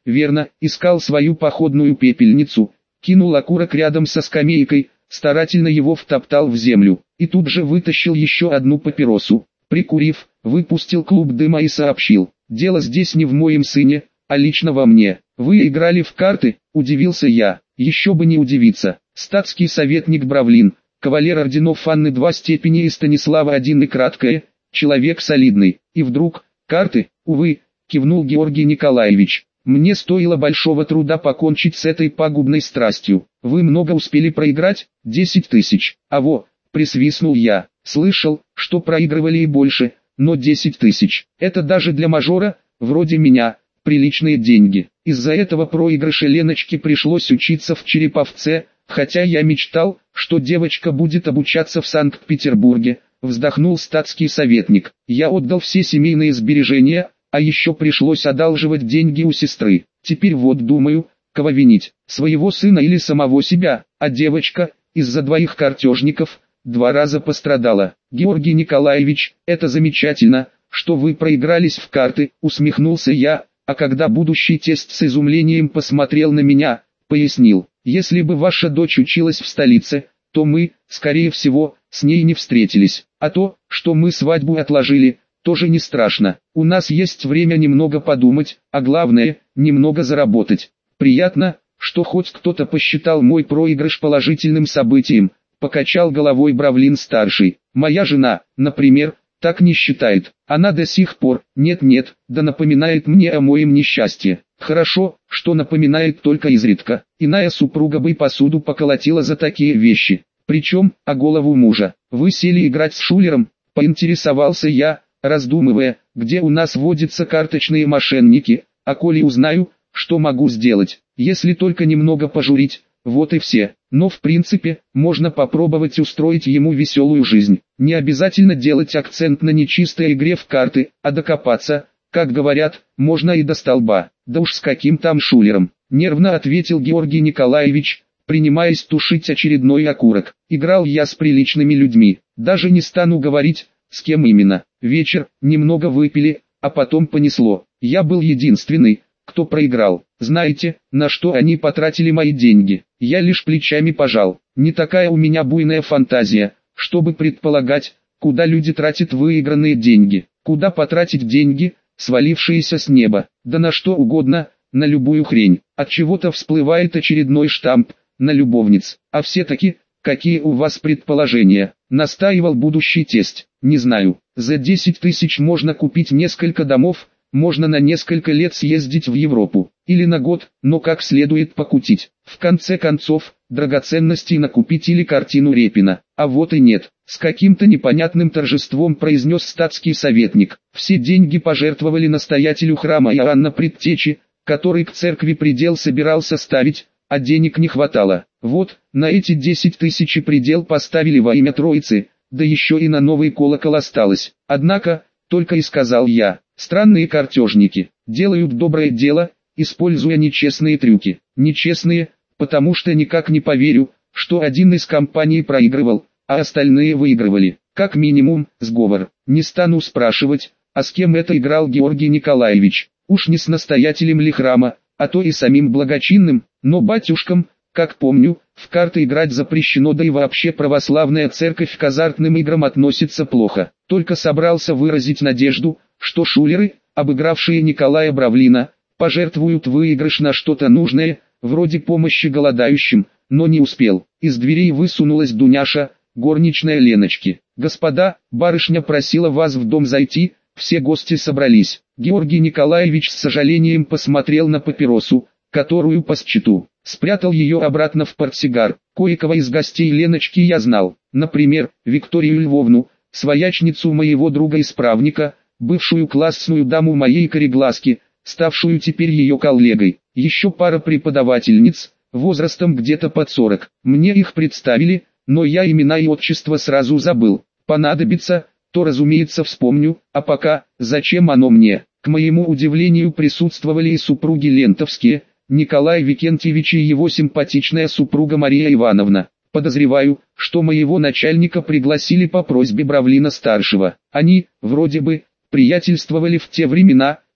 верно, искал свою походную пепельницу, кинул окурок рядом со скамейкой, старательно его втоптал в землю, и тут же вытащил еще одну папиросу. Прикурив, выпустил клуб дыма и сообщил: «Дело здесь не в моем сыне, а лично во мне. Вы играли в карты?» – удивился я. Еще бы не удивиться. Статский советник Бравлин, кавалер орденов Анны два степени и Станислава один и краткое, человек солидный. И вдруг, карты, увы, кивнул Георгий Николаевич. Мне стоило большого труда покончить с этой пагубной страстью. Вы много успели проиграть? Десять тысяч. А во, присвистнул я. Слышал, что проигрывали и больше, но десять тысяч. Это даже для мажора, вроде меня, приличные деньги. Из-за этого проигрыша Леночке пришлось учиться в Череповце, хотя я мечтал, что девочка будет обучаться в Санкт-Петербурге, вздохнул статский советник. Я отдал все семейные сбережения, а еще пришлось одалживать деньги у сестры. Теперь вот думаю, кого винить, своего сына или самого себя, а девочка, из-за двоих картежников, два раза пострадала. Георгий Николаевич, это замечательно, что вы проигрались в карты, усмехнулся я, а когда будущий тесть с изумлением посмотрел на меня, пояснил: если бы ваша дочь училась в столице, то мы, скорее всего, с ней не встретились, а то, что мы свадьбу отложили, тоже не страшно. У нас есть время немного подумать, а главное, немного заработать. Приятно, что хоть кто-то посчитал мой проигрыш положительным событием, покачал головой Бравлин-старший. Моя жена, например, так не считает. Она до сих пор, нет-нет, да напоминает мне о моем несчастье. Хорошо, что напоминает только изредка. Иная супруга бы посуду поколотила за такие вещи. Причем, о голову мужа. Вы сели играть с Шулером? Поинтересовался я, раздумывая, где у нас водятся карточные мошенники, а коли узнаю, что могу сделать, если только немного пожурить, вот и все. Но в принципе, можно попробовать устроить ему веселую жизнь. Не обязательно делать акцент на нечистой игре в карты, а докопаться, как говорят, можно и до столба. Да уж с каким там Шулером, нервно ответил Георгий Николаевич, принимаясь тушить очередной окурок. Играл я с приличными людьми, даже не стану говорить, с кем именно. Вечер, немного выпили, а потом понесло. Я был единственный, кто проиграл. Знаете, на что они потратили мои деньги? Я лишь плечами пожал. Не такая у меня буйная фантазия, чтобы предполагать, куда люди тратят выигранные деньги. Куда потратить деньги, свалившиеся с неба? Да на что угодно, на любую хрень. От чего-то всплывает очередной штамп, на любовниц. А все-таки, какие у вас предположения? Настаивал будущий тесть. Не знаю. За десять тысяч можно купить несколько домов, можно на несколько лет съездить в Европу, или на год, но как следует покутить. В конце концов, драгоценностей накупить или картину Репина. А вот и нет. С каким-то непонятным торжеством произнес статский советник. Все деньги пожертвовали настоятелю храма Иоанна Предтечи, который к церкви предел собирался ставить, а денег не хватало. Вот, на эти десять тысяч и предел поставили во имя Троицы, да еще и на новый колокол осталось. Однако, только и сказал я, странные картежники, делают доброе дело, используя нечестные трюки. Нечестные, потому что никак не поверю, что один из компаний проигрывал, а остальные выигрывали. Как минимум, сговор. Не стану спрашивать, а с кем это играл Георгий Николаевич. Уж не с настоятелем ли храма, а то и самим благочинным, но батюшкам, как помню, в карты играть запрещено, да и вообще православная церковь к азартным играм относится плохо. Только собрался выразить надежду, что шулеры, обыгравшие Николая Бравлина, пожертвуют выигрыш на что-то нужное, вроде помощи голодающим, но не успел. Из дверей высунулась Дуняша, горничная Леночки. «Господа, барышня просила вас в дом зайти», все гости собрались. Георгий Николаевич с сожалением посмотрел на папиросу, которую по счету спрятал ее обратно в портсигар. Кое-кого из гостей Леночки я знал, например, Викторию Львовну, своячницу моего друга-исправника, бывшую классную даму моей кореглазки, ставшую теперь ее коллегой. Еще пара преподавательниц, возрастом где-то под сорок. Мне их представили, но я имена и отчества сразу забыл. Понадобится, то разумеется вспомню, а пока, зачем оно мне? К моему удивлению присутствовали и супруги Лентовские, Николай Викентьевич и его симпатичная супруга Мария Ивановна. Подозреваю, что моего начальника пригласили по просьбе Бравлина-старшего. Они, вроде бы, приятельствовали в те времена,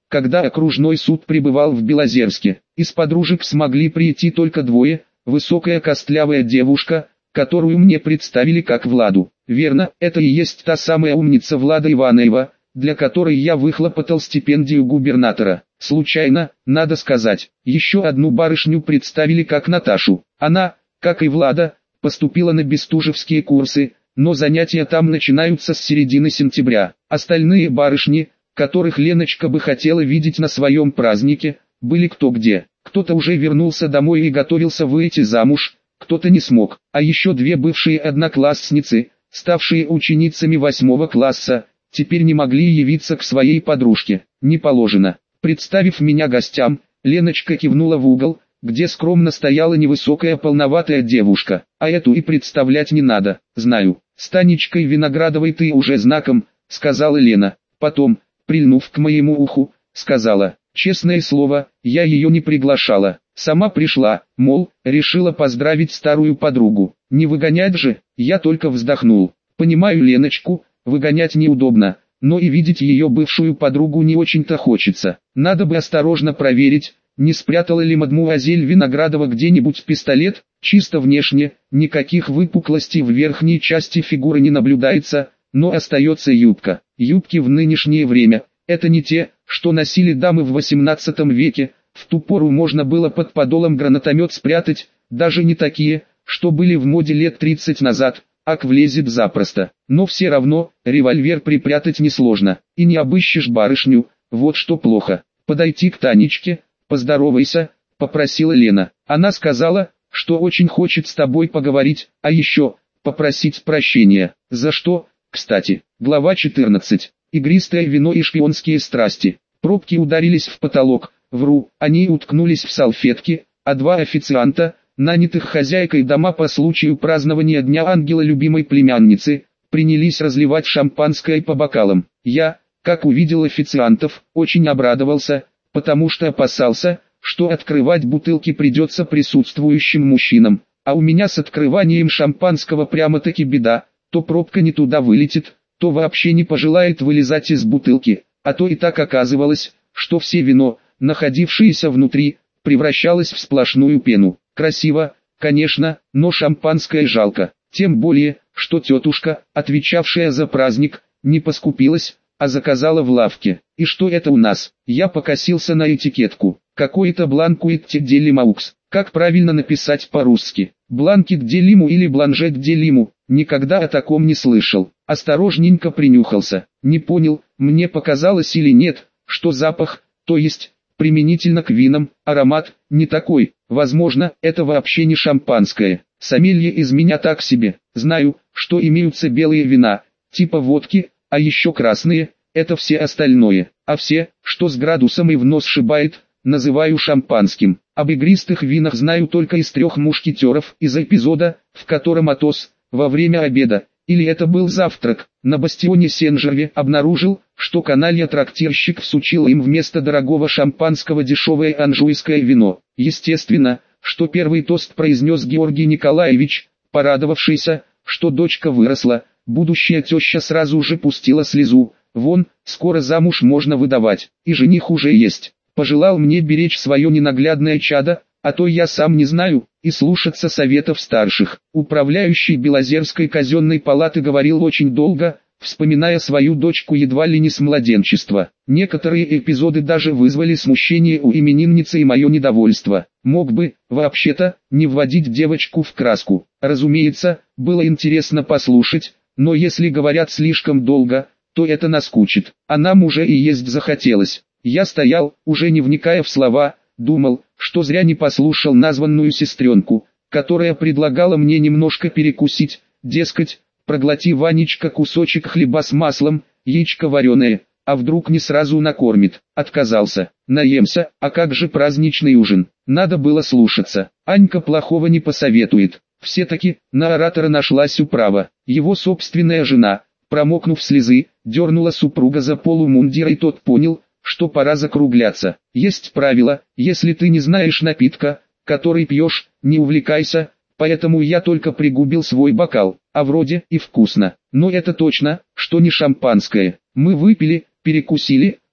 когда окружной суд пребывал в Белозерске. Из подружек смогли прийти только двое, высокая костлявая девушка, которую мне представили как Владу. Верно, это и есть та самая умница Влада Ивановна, для которой я выхлопотал стипендию губернатора. Случайно, надо сказать, еще одну барышню представили как Наташу. Она, как и Влада, поступила на бестужевские курсы, но занятия там начинаются с середины сентября. Остальные барышни, которых Леночка бы хотела видеть на своем празднике, были кто где. Кто-то уже вернулся домой и готовился выйти замуж, кто-то не смог. А еще две бывшие одноклассницы, ставшие ученицами восьмого класса, теперь не могли явиться к своей подружке. Не положено. Представив меня гостям, Леночка кивнула в угол, где скромно стояла невысокая полноватая девушка. А эту и представлять не надо, знаю. «С Танечкой Виноградовой ты уже знаком», — сказала Лена. Потом, прильнув к моему уху, сказала: «Честное слово, я ее не приглашала. Сама пришла, мол, решила поздравить старую подругу. Не выгонять же». Я только вздохнул. Понимаю Леночку, выгонять неудобно, но и видеть ее бывшую подругу не очень-то хочется. Надо бы осторожно проверить, не спрятала ли мадмуазель Виноградова где-нибудь пистолет. Чисто внешне, никаких выпуклостей в верхней части фигуры не наблюдается, но остается юбка. Юбки в нынешнее время – это не те, что носили дамы в восемнадцатом веке. В ту пору можно было под подолом гранатомет спрятать, даже не такие, что были в моде лет тридцать назад, ак влезет запросто. Но все равно, револьвер припрятать несложно, и не обыщешь барышню, вот что плохо. «Подойти к Танечке, поздоровайся», – попросила Лена. Она сказала, что очень хочет с тобой поговорить, а еще, попросить прощения. За что, кстати? Глава четырнадцать. Игристое вино и шпионские страсти. Пробки ударились в потолок. Вру, они уткнулись в салфетки, а два официанта, нанятых хозяйкой дома по случаю празднования Дня Ангела любимой племянницы, принялись разливать шампанское по бокалам. Я, как увидел официантов, очень обрадовался, потому что опасался, что открывать бутылки придется присутствующим мужчинам, а у меня с открыванием шампанского прямо-таки беда, то пробка не туда вылетит, то вообще не пожелает вылезать из бутылки, а то и так оказывалось, что все вино, находившееся внутри, превращалось в сплошную пену. Красиво, конечно, но шампанское жалко, тем более, что тетушка, отвечавшая за праздник, не поскупилась, а заказала в лавке. И что это у нас? Я покосился на этикетку. Какой-то бланкуит де лимаукс. Как правильно написать по-русски? Бланкит де лиму или бланжет де лиму? Никогда о таком не слышал. Осторожненько принюхался. Не понял, мне показалось или нет, что запах, то есть, применительно к винам, аромат, не такой. Возможно, это вообще не шампанское. Сомелье из меня так себе. Знаю, что имеются белые вина, типа водки, а еще красные, это все остальное. А все, что с градусом и в нос шибает, называю шампанским. Об игристых винах знаю только из трех мушкетеров, из эпизода, в котором Атос, во время обеда, или это был завтрак, на бастионе Сен-Жерве обнаружил, что каналья-трактирщик всучил им вместо дорогого шампанского дешевое анжуйское вино. Естественно, что первый тост произнес Георгий Николаевич, порадовавшийся, что дочка выросла. Будущая теща сразу же пустила слезу. Вон, скоро замуж можно выдавать, и жених уже есть. Пожелал мне беречь свое ненаглядное чадо, а то я сам не знаю, и слушаться советов старших. Управляющий Белозерской казенной палаты говорил очень долго, вспоминая свою дочку едва ли не с младенчества. Некоторые эпизоды даже вызвали смущение у именинницы и мое недовольство. Мог бы, вообще-то, не вводить девочку в краску. Разумеется, было интересно послушать, но если говорят слишком долго, то это наскучит. А нам уже и есть захотелось. Я стоял, уже не вникая в слова, думал, что зря не послушал названную сестренку, которая предлагала мне немножко перекусить, дескать, проглоти, Ванечка, кусочек хлеба с маслом, яичко вареное, а вдруг не сразу накормит. Отказался, наемся, а как же праздничный ужин? Надо было слушаться. Анька плохого не посоветует. Все-таки, на оратора нашлась управа. Его собственная жена, промокнув слезы, дернула супруга за полу мундира, и тот понял, что пора закругляться. Есть правило, если ты не знаешь напитка, который пьешь, не увлекайся, поэтому я только пригубил свой бокал, а вроде и вкусно. Но это точно, что не шампанское. Мы выпили, перекусили,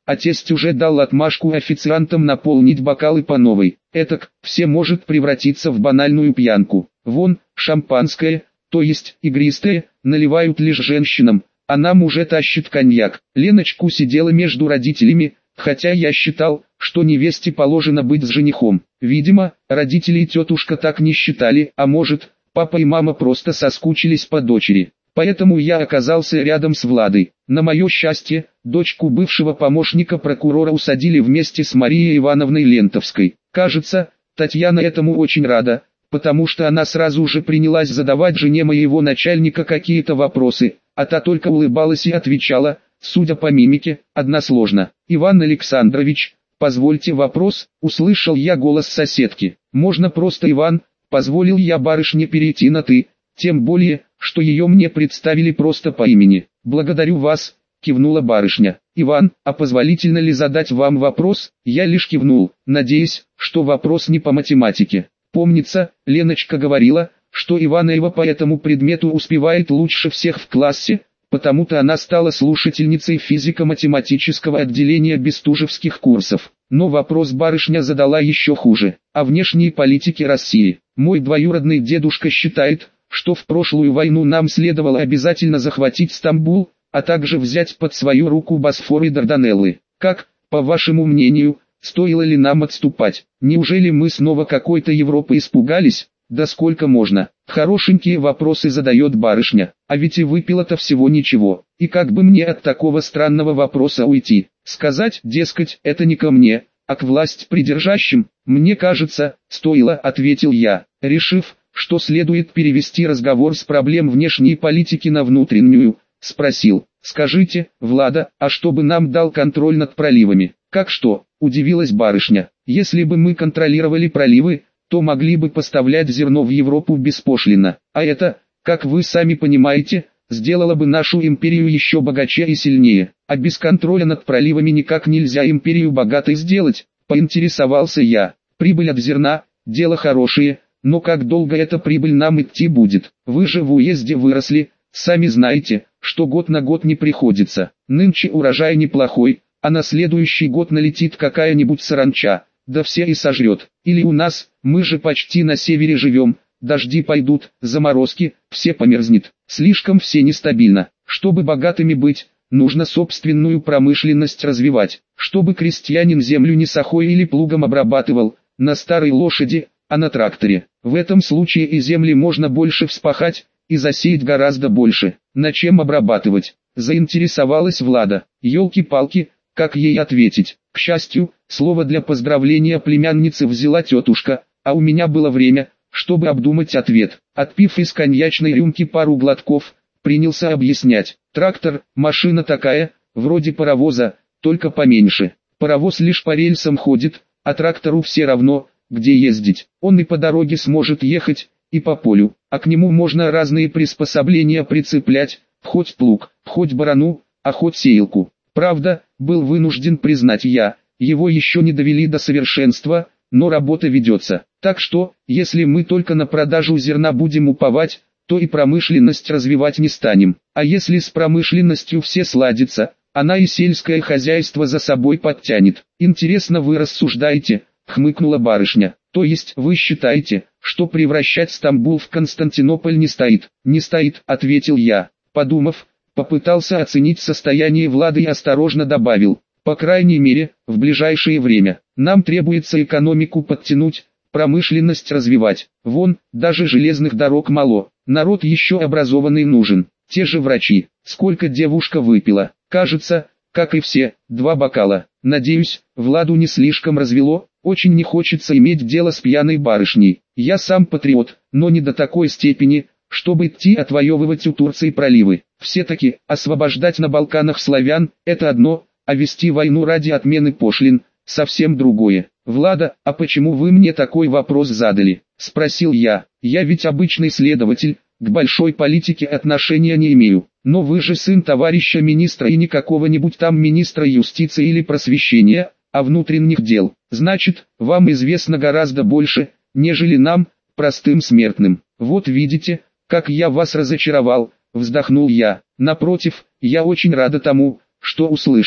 а тесть уже дал отмашку официантам наполнить бокалы по новой. Этак, все может превратиться в банальную пьянку. Вон, шампанское, то есть игристое, наливают лишь женщинам, а нам уже тащит коньяк. Леночку сидела между родителями, хотя я считал, что невесте положено быть с женихом. Видимо, родители и тетушка так не считали, а может, папа и мама просто соскучились по дочери. Поэтому я оказался рядом с Владой. На мое счастье, дочку бывшего помощника прокурора усадили вместе с Марией Ивановной Лентовской. Кажется, Татьяна этому очень рада, потому что она сразу же принялась задавать жене моего начальника какие-то вопросы, а та только улыбалась и отвечала, судя по мимике, односложно. «Иван Александрович, позвольте вопрос», — услышал я голос соседки. «Можно просто Иван», — позволил я барышне перейти на «ты», тем более, что ее мне представили просто по имени. «Благодарю вас», — кивнула барышня. «Иван, а позволительно ли задать вам вопрос?» Я лишь кивнул, надеясь, что вопрос не по математике. Помнится, Леночка говорила, что Иванова по этому предмету успевает лучше всех в классе, потому-то она стала слушательницей физико-математического отделения бестужевских курсов. Но вопрос барышня задала еще хуже. О внешней политике России. Мой двоюродный дедушка считает, что в прошлую войну нам следовало обязательно захватить Стамбул, а также взять под свою руку Босфор и Дарданеллы. Как, по вашему мнению, стоило ли нам отступать? Неужели мы снова какой-то Европы испугались? Да сколько можно? Хорошенькие вопросы задает барышня, а ведь и выпила-то всего ничего. И как бы мне от такого странного вопроса уйти? Сказать, дескать, это не ко мне, а к власть придержащим? Мне кажется, стоило, ответил я, решив, что следует перевести разговор с проблем внешней политики на внутреннюю. Спросил, скажите, Влада, а что бы нам дал контроль над проливами? Как что? Удивилась барышня. Если бы мы контролировали проливы, то могли бы поставлять зерно в Европу беспошлино. А это, как вы сами понимаете, сделало бы нашу империю еще богаче и сильнее. А без контроля над проливами никак нельзя империю богатой сделать, поинтересовался я. Прибыль от зерна – дело хорошее, но как долго эта прибыль нам идти будет? Вы же в уезде выросли, сами знаете, что год на год не приходится. Нынче урожай неплохой, а на следующий год налетит какая-нибудь саранча, да все и сожрет. Или у нас, мы же почти на севере живем, дожди пойдут, заморозки, все померзнет. Слишком все нестабильно. Чтобы богатыми быть, нужно собственную промышленность развивать. Чтобы крестьянин землю не сахой или плугом обрабатывал, на старой лошади, а на тракторе. В этом случае и земли можно больше вспахать, и засеять гораздо больше. На чем обрабатывать? Заинтересовалась Влада. Ёлки-палки, как ей ответить? К счастью, слово для поздравления племянницы взяла тетушка, а у меня было время, чтобы обдумать ответ. Отпив из коньячной рюмки пару глотков, принялся объяснять. Трактор, машина такая, вроде паровоза, только поменьше. Паровоз лишь по рельсам ходит, а трактору все равно, где ездить. Он и по дороге сможет ехать, и по полю, а к нему можно разные приспособления прицеплять, хоть плуг, хоть барану, а хоть сеялку. Правда, был вынужден признать я, его еще не довели до совершенства, но работа ведется. Так что, если мы только на продажу зерна будем уповать, то и промышленность развивать не станем. А если с промышленностью все сладится, она и сельское хозяйство за собой подтянет. Интересно, вы рассуждаете, хмыкнула барышня. То есть вы считаете, что превращать Стамбул в Константинополь не стоит? Не стоит, ответил я. Подумав, попытался оценить состояние Влады и осторожно добавил. По крайней мере, в ближайшее время. Нам требуется экономику подтянуть, промышленность развивать. Вон, даже железных дорог мало. Народ еще образованный нужен. Те же врачи. Сколько девушка выпила? Кажется, как и все, два бокала. Надеюсь, Владу не слишком развело. Очень не хочется иметь дело с пьяной барышней. Я сам патриот, но не до такой степени, чтобы идти отвоевывать у Турции проливы. Все-таки, освобождать на Балканах славян – это одно, а вести войну ради отмены пошлин – совсем другое. «Влада, а почему вы мне такой вопрос задали?» – спросил я. «Я ведь обычный следователь, к большой политике отношения не имею. Но вы же сын товарища министра и не какого-нибудь там министра юстиции или просвещения, а внутренних дел. Значит, вам известно гораздо больше, нежели нам, простым смертным. Вот видите, как я вас разочаровал», — вздохнул я. «Напротив, я очень рада тому, что услышала.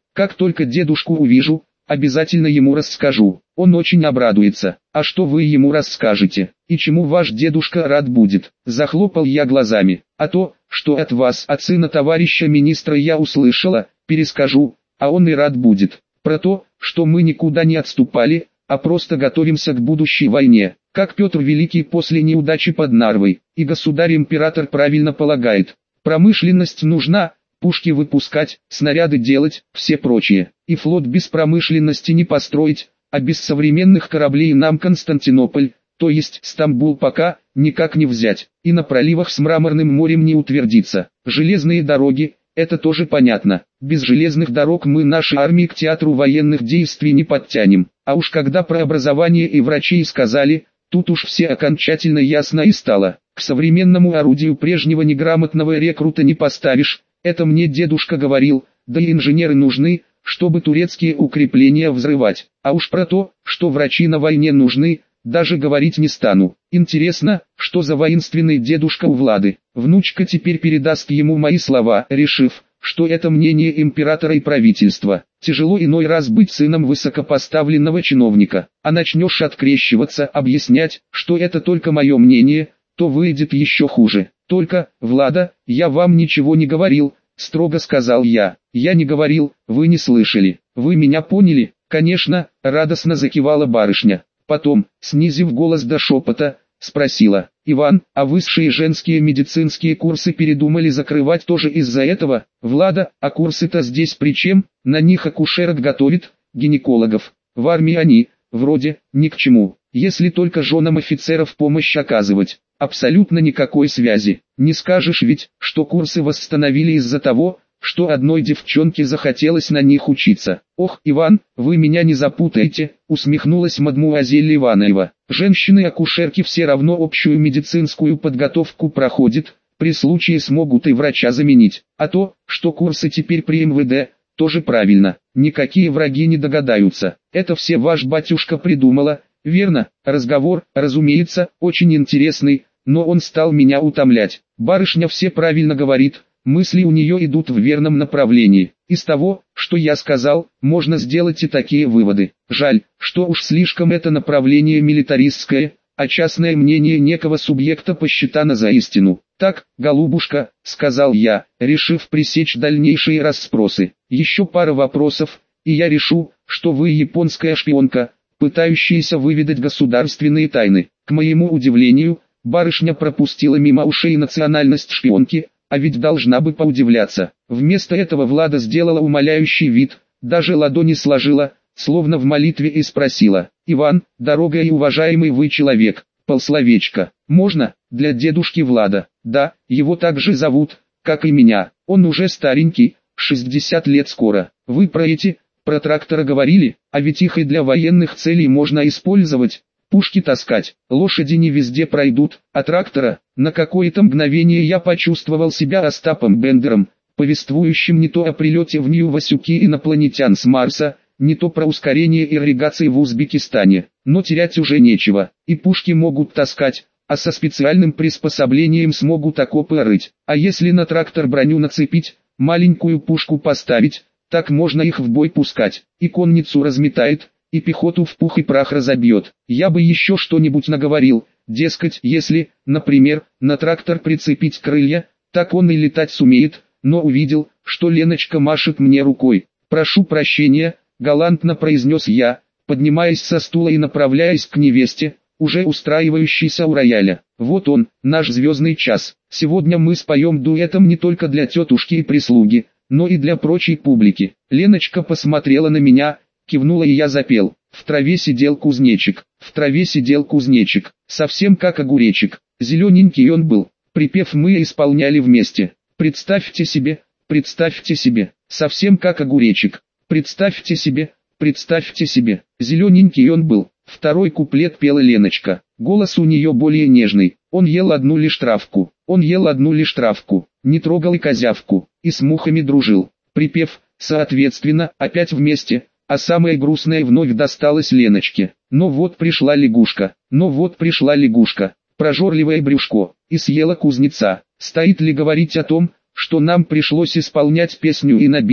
Как только дедушку увижу, обязательно ему расскажу. Он очень обрадуется. А что вы ему расскажете? И чему ваш дедушка рад будет? Захлопал я глазами. А то, что от вас, от сына товарища министра я услышала, перескажу, а он и рад будет. Про то, что мы никуда не отступали, а просто готовимся к будущей войне. Как Петр Великий после неудачи под Нарвой. И государь-император правильно полагает. Промышленность нужна. Пушки выпускать, снаряды делать, все прочее. И флот без промышленности не построить, а без современных кораблей нам Константинополь, то есть Стамбул пока, никак не взять. И на проливах с Мраморным морем не утвердиться. Железные дороги, это тоже понятно. Без железных дорог мы наши армии к театру военных действий не подтянем. А уж когда про образование и врачей сказали, тут уж все окончательно ясно и стало. К современному орудию прежнего неграмотного рекрута не поставишь. Это мне дедушка говорил, да и инженеры нужны, чтобы турецкие укрепления взрывать. А уж про то, что врачи на войне нужны, даже говорить не стану. Интересно, что за воинственный дедушка у Влады. Внучка теперь передаст ему мои слова, решив, что это мнение императора и правительства. Тяжело иной раз быть сыном высокопоставленного чиновника. А начнешь открещиваться, объяснять, что это только мое мнение, то выйдет еще хуже. Только, Влада, я вам ничего не говорил, строго сказал я. Я не говорил, вы не слышали. Вы меня поняли? Конечно, радостно закивала барышня. Потом, снизив голос до шепота, спросила: Иван, а высшие женские медицинские курсы передумали закрывать тоже из-за этого? Влада, а курсы-то здесь при чем? На них акушерок готовят, гинекологов. В армии они, вроде, ни к чему, если только женам офицеров помощь оказывать. Абсолютно никакой связи. Не скажешь ведь, что курсы восстановили из-за того, что одной девчонке захотелось на них учиться. Ох, Иван, вы меня не запутаете, усмехнулась мадмуазель Ивановна. Женщины-акушерки все равно общую медицинскую подготовку проходят, при случае смогут и врача заменить. А то, что курсы теперь при эм вэ дэ, тоже правильно. Никакие враги не догадаются. Это все ваш батюшка придумала, верно? Разговор, разумеется, очень интересный. Но он стал меня утомлять. Барышня все правильно говорит, мысли у нее идут в верном направлении. Из того, что я сказал, можно сделать и такие выводы. Жаль, что уж слишком это направление милитаристское, а частное мнение некого субъекта посчитано за истину. Так, голубушка, сказал я, решив пресечь дальнейшие расспросы. Еще пара вопросов, и я решу, что вы японская шпионка, пытающаяся выведать государственные тайны. К моему удивлению, барышня пропустила мимо ушей национальность шпионки, а ведь должна бы поудивляться. Вместо этого Влада сделала умоляющий вид, даже ладони сложила, словно в молитве, и спросила: Иван, дорогой и уважаемый вы человек, полсловечка, можно, для дедушки Влада? Да, его так же зовут, как и меня, он уже старенький, шестьдесят лет скоро. Вы про эти, про трактора говорили, а ведь их и для военных целей можно использовать. Пушки таскать, лошади не везде пройдут, а трактора, на какое-то мгновение я почувствовал себя Остапом Бендером, повествующим не то о прилете в Нью-Васюки инопланетян с Марса, не то про ускорение ирригации в Узбекистане, но терять уже нечего, и пушки могут таскать, а со специальным приспособлением смогут окопы рыть, а если на трактор броню нацепить, маленькую пушку поставить, так можно их в бой пускать, и конницу разметает, и пехоту в пух и прах разобьет. Я бы еще что-нибудь наговорил, дескать, если, например, на трактор прицепить крылья, так он и летать сумеет, но увидел, что Леночка машет мне рукой. «Прошу прощения», — галантно произнес я, поднимаясь со стула и направляясь к невесте, уже устраивающейся у рояля. «Вот он, наш звездный час. Сегодня мы споем дуэтом не только для тетушки и прислуги, но и для прочей публики». Леночка посмотрела на меня, кивнула, и я запел. В траве сидел кузнечик, в траве сидел кузнечик, совсем как огуречек, зелененький он был. Припев мы исполняли вместе. Представьте себе, представьте себе, совсем как огуречек. Представьте себе, представьте себе, зелененький он был. Второй куплет пела Леночка. Голос у нее более нежный. Он ел одну лишь травку, он ел одну лишь травку, не трогал и козявку, и с мухами дружил. Припев, соответственно, опять вместе. А самое грустное вновь досталось Леночке. Но вот пришла лягушка, но вот пришла лягушка, прожорливое брюшко, и съела кузнеца. Стоит ли говорить о том, что нам пришлось исполнять песню и на бис,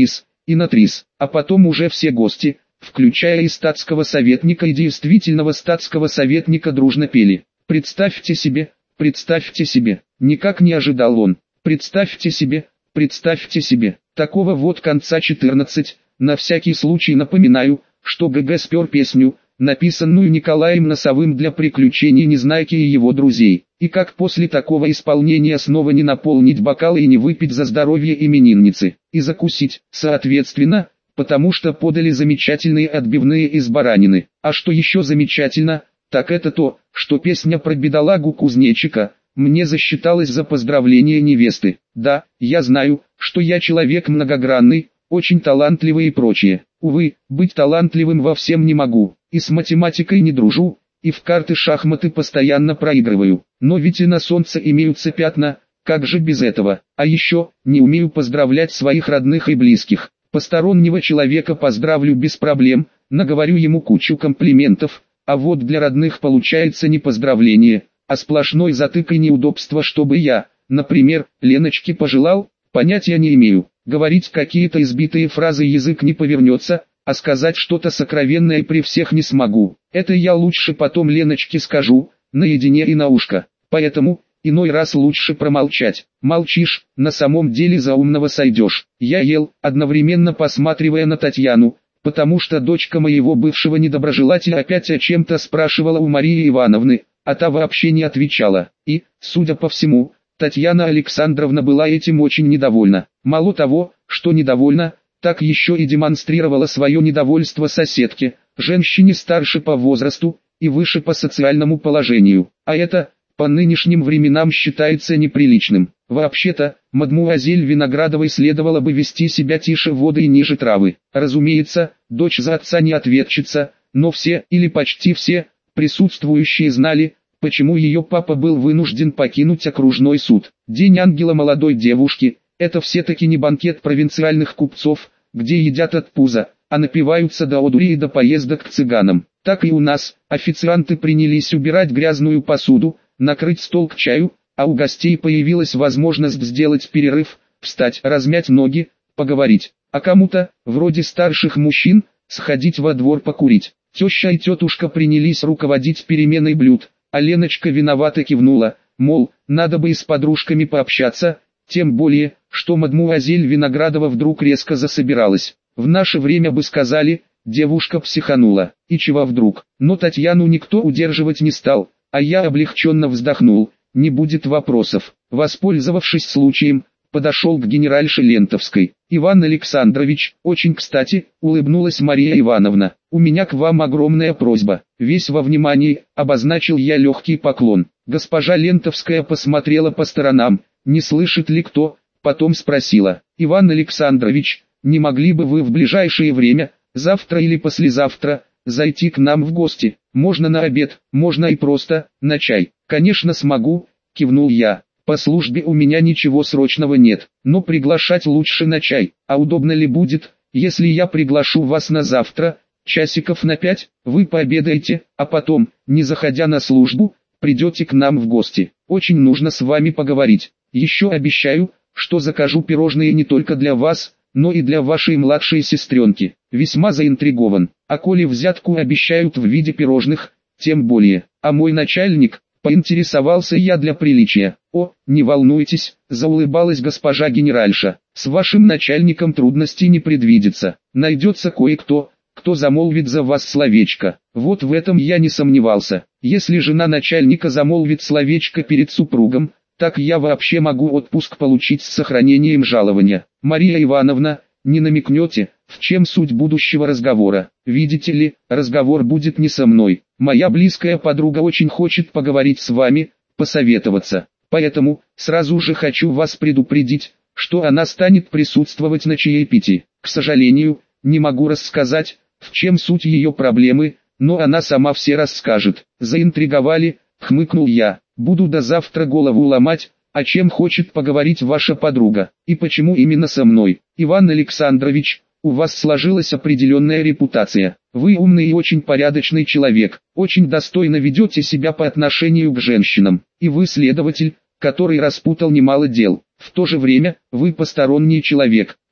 и на трис, а потом уже все гости, включая и статского советника и действительного статского советника, дружно пели. Представьте себе, представьте себе, никак не ожидал он. Представьте себе, представьте себе, такого вот конца четырнадцать, на всякий случай напоминаю, что ГГ спер песню, написанную Николаем Носовым для приключений Незнайки и его друзей. И как после такого исполнения снова не наполнить бокалы и не выпить за здоровье именинницы, и закусить, соответственно, потому что подали замечательные отбивные из баранины. А что еще замечательно, так это то, что песня про бедолагу кузнечика мне засчиталась за поздравление невесты. Да, я знаю, что я человек многогранный, очень талантливый и прочее. Увы, быть талантливым во всем не могу, и с математикой не дружу, и в карты-шахматы постоянно проигрываю. Но ведь и на солнце имеются пятна, как же без этого? А еще, не умею поздравлять своих родных и близких. Постороннего человека поздравлю без проблем, наговорю ему кучу комплиментов, а вот для родных получается не поздравление, а сплошной затык и неудобство, чтобы я, например, Леночке пожелал, понятия не имею. Говорить какие-то избитые фразы язык не повернется, а сказать что-то сокровенное при всех не смогу. Это я лучше потом Леночке скажу, наедине и на ушко. Поэтому, иной раз лучше промолчать. Молчишь, на самом деле за умного сойдешь. Я ел, одновременно посматривая на Татьяну, потому что дочка моего бывшего недоброжелателя опять о чем-то спрашивала у Марии Ивановны, а та вообще не отвечала. И, судя по всему, Татьяна Александровна была этим очень недовольна. Мало того, что недовольна, так еще и демонстрировала свое недовольство соседке, женщине старше по возрасту и выше по социальному положению. А это, по нынешним временам, считается неприличным. Вообще-то, мадмуазель Виноградовой следовало бы вести себя тише воды и ниже травы. Разумеется, дочь за отца не ответчица, но все, или почти все, присутствующие знали, почему ее папа был вынужден покинуть окружной суд. День ангела молодой девушки – это все-таки не банкет провинциальных купцов, где едят от пуза, а напиваются до одури и до поездок к цыганам. Так и у нас, официанты принялись убирать грязную посуду, накрыть стол к чаю, а у гостей появилась возможность сделать перерыв, встать, размять ноги, поговорить. А кому-то, вроде старших мужчин, сходить во двор покурить. Теща и тетушка принялись руководить переменой блюд, а Леночка виновато кивнула, мол, надо бы и с подружками пообщаться, тем более, что мадмуазель Виноградова вдруг резко засобиралась. В наше время бы сказали, девушка психанула, и чего вдруг. Но Татьяну никто удерживать не стал, а я облегченно вздохнул, не будет вопросов. Воспользовавшись случаем, подошел к генеральше Лентовской. «Иван Александрович, очень кстати», — улыбнулась Мария Ивановна, — «у меня к вам огромная просьба». Весь во внимании, обозначил я легкий поклон. Госпожа Лентовская посмотрела по сторонам, не слышит ли кто, потом спросила: «Иван Александрович, не могли бы вы в ближайшее время, завтра или послезавтра, зайти к нам в гости? Можно на обед, можно и просто, на чай». «Конечно смогу», — кивнул я. «По службе у меня ничего срочного нет, но приглашать лучше на чай. А удобно ли будет, если я приглашу вас на завтра, часиков на пять, вы пообедаете, а потом, не заходя на службу, придете к нам в гости? Очень нужно с вами поговорить. Еще обещаю, что закажу пирожные не только для вас, но и для вашей младшей сестренки». Весьма заинтригован. А коли взятку обещают в виде пирожных, тем более. А мой начальник, поинтересовался я для приличия. «О, не волнуйтесь», — заулыбалась госпожа генеральша, — «с вашим начальником трудностей не предвидится. Найдется кое-кто, кто замолвит за вас словечко». Вот в этом я не сомневался. Если жена начальника замолвит словечко перед супругом, так я вообще могу отпуск получить с сохранением жалования. «Мария Ивановна, не намекнете, в чем суть будущего разговора?» «Видите ли, разговор будет не со мной. Моя близкая подруга очень хочет поговорить с вами, посоветоваться. Поэтому, сразу же хочу вас предупредить, что она станет присутствовать на чаепитии. К сожалению, не могу рассказать, в чем суть ее проблемы, но она сама все расскажет». «Заинтриговали», — хмыкнул я. «Буду до завтра голову ломать, о чем хочет поговорить ваша подруга, и почему именно со мной. Иван Александрович, у вас сложилась определенная репутация. Вы умный и очень порядочный человек, очень достойно ведете себя по отношению к женщинам, и вы следователь, который распутал немало дел. В то же время, вы посторонний человек,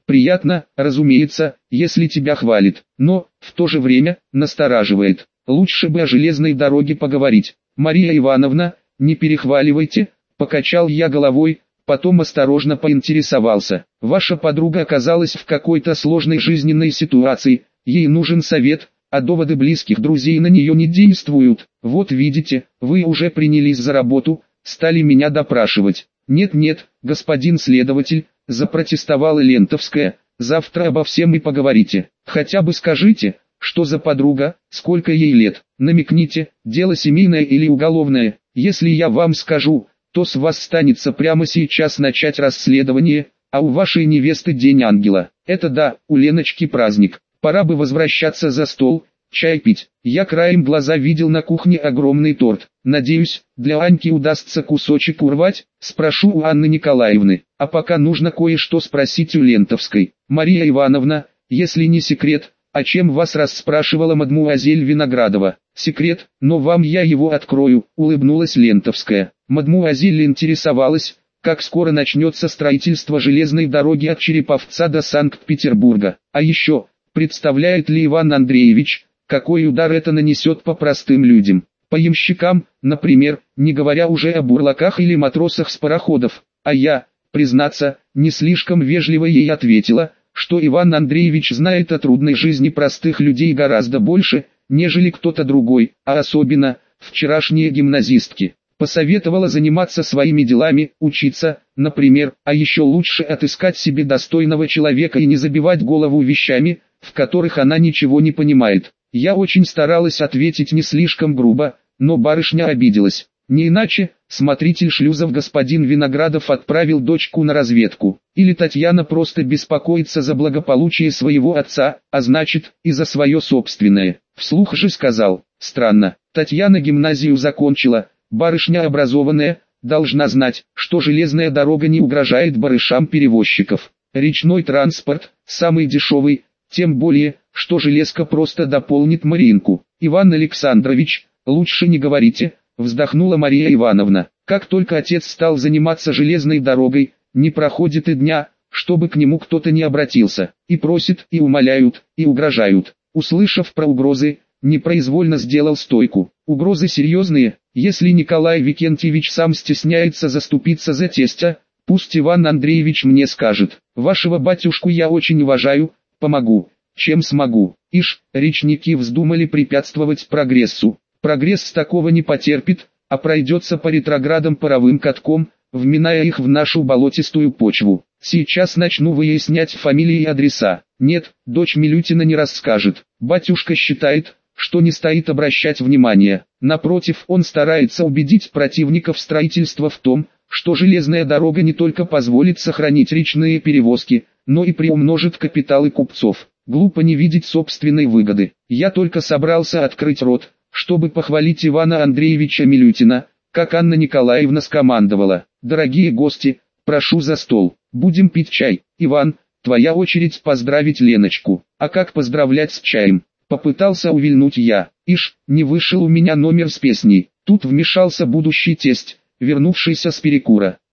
Приятно, разумеется, если тебя хвалит, но, в то же время, настораживает. Лучше бы о железной дороге поговорить. Мария Ивановна, не перехваливайте, покачал я головой, потом осторожно поинтересовался. Ваша подруга оказалась в какой-то сложной жизненной ситуации, ей нужен совет, а доводы близких друзей на нее не действуют. Вот видите, вы уже принялись за работу, стали меня допрашивать. Нет-нет, господин следователь, запротестовала Лентовская, завтра обо всем и поговорите. Хотя бы скажите, что за подруга, сколько ей лет, намекните, дело семейное или уголовное. Если я вам скажу, то с вас станется прямо сейчас начать расследование, а у вашей невесты день ангела. Это да, у Леночки праздник, пора бы возвращаться за стол, чай пить. Я краем глаза видел на кухне огромный торт. Надеюсь, для Аньки удастся кусочек урвать, спрошу у Анны Николаевны. А пока нужно кое-что спросить у Лентовской. Мария Ивановна, если не секрет, о чем вас расспрашивала мадмуазель Виноградова? Секрет, но вам я его открою, улыбнулась Лентовская. Мадмуазель интересовалась, как скоро начнется строительство железной дороги от Череповца до Санкт-Петербурга. А еще, представляет ли Иван Андреевич, какой удар это нанесет по простым людям, по ямщикам, например, не говоря уже о бурлаках или матросах с пароходов. А я, признаться, не слишком вежливо ей ответила, что Иван Андреевич знает о трудной жизни простых людей гораздо больше, нежели кто-то другой, а особенно, вчерашние гимназистки. Посоветовала заниматься своими делами, учиться, например, а еще лучше отыскать себе достойного человека и не забивать голову вещами, в которых она ничего не понимает. Я очень старалась ответить не слишком грубо, но барышня обиделась. Не иначе, смотритель шлюзов господин Виноградов отправил дочку на разведку. Или Татьяна просто беспокоится за благополучие своего отца, а значит, и за свое собственное. Вслух же сказал, странно, Татьяна гимназию закончила, барышня образованная, должна знать, что железная дорога не угрожает барышам перевозчиков. Речной транспорт, самый дешевый, тем более, что железка просто дополнит Маринку. Иван Александрович, лучше не говорите, вздохнула Мария Ивановна. Как только отец стал заниматься железной дорогой, не проходит и дня, чтобы к нему кто-то не обратился. И просит, и умоляют, и угрожают. Услышав про угрозы, непроизвольно сделал стойку. Угрозы серьезные, если Николай Викентьевич сам стесняется заступиться за тестя, пусть Иван Андреевич мне скажет. Вашего батюшку я очень уважаю, помогу, чем смогу. Ишь, речники вздумали препятствовать прогрессу. Прогресс такого не потерпит, а пройдется по ретроградам паровым катком, вминая их в нашу болотистую почву. Сейчас начну выяснять фамилии и адреса. Нет, дочь Милютина не расскажет. Батюшка считает, что не стоит обращать внимания. Напротив, он старается убедить противников строительства в том, что железная дорога не только позволит сохранить речные перевозки, но и приумножит капиталы купцов. Глупо не видеть собственной выгоды. Я только собрался открыть рот, чтобы похвалить Ивана Андреевича Милютина, как Анна Николаевна скомандовала. Дорогие гости, прошу за стол, будем пить чай. Иван, твоя очередь поздравить Леночку. А как поздравлять с чаем? Попытался увильнуть я. Ишь, не вышел у меня номер с песней. Тут вмешался будущий тесть, вернувшийся с перекура.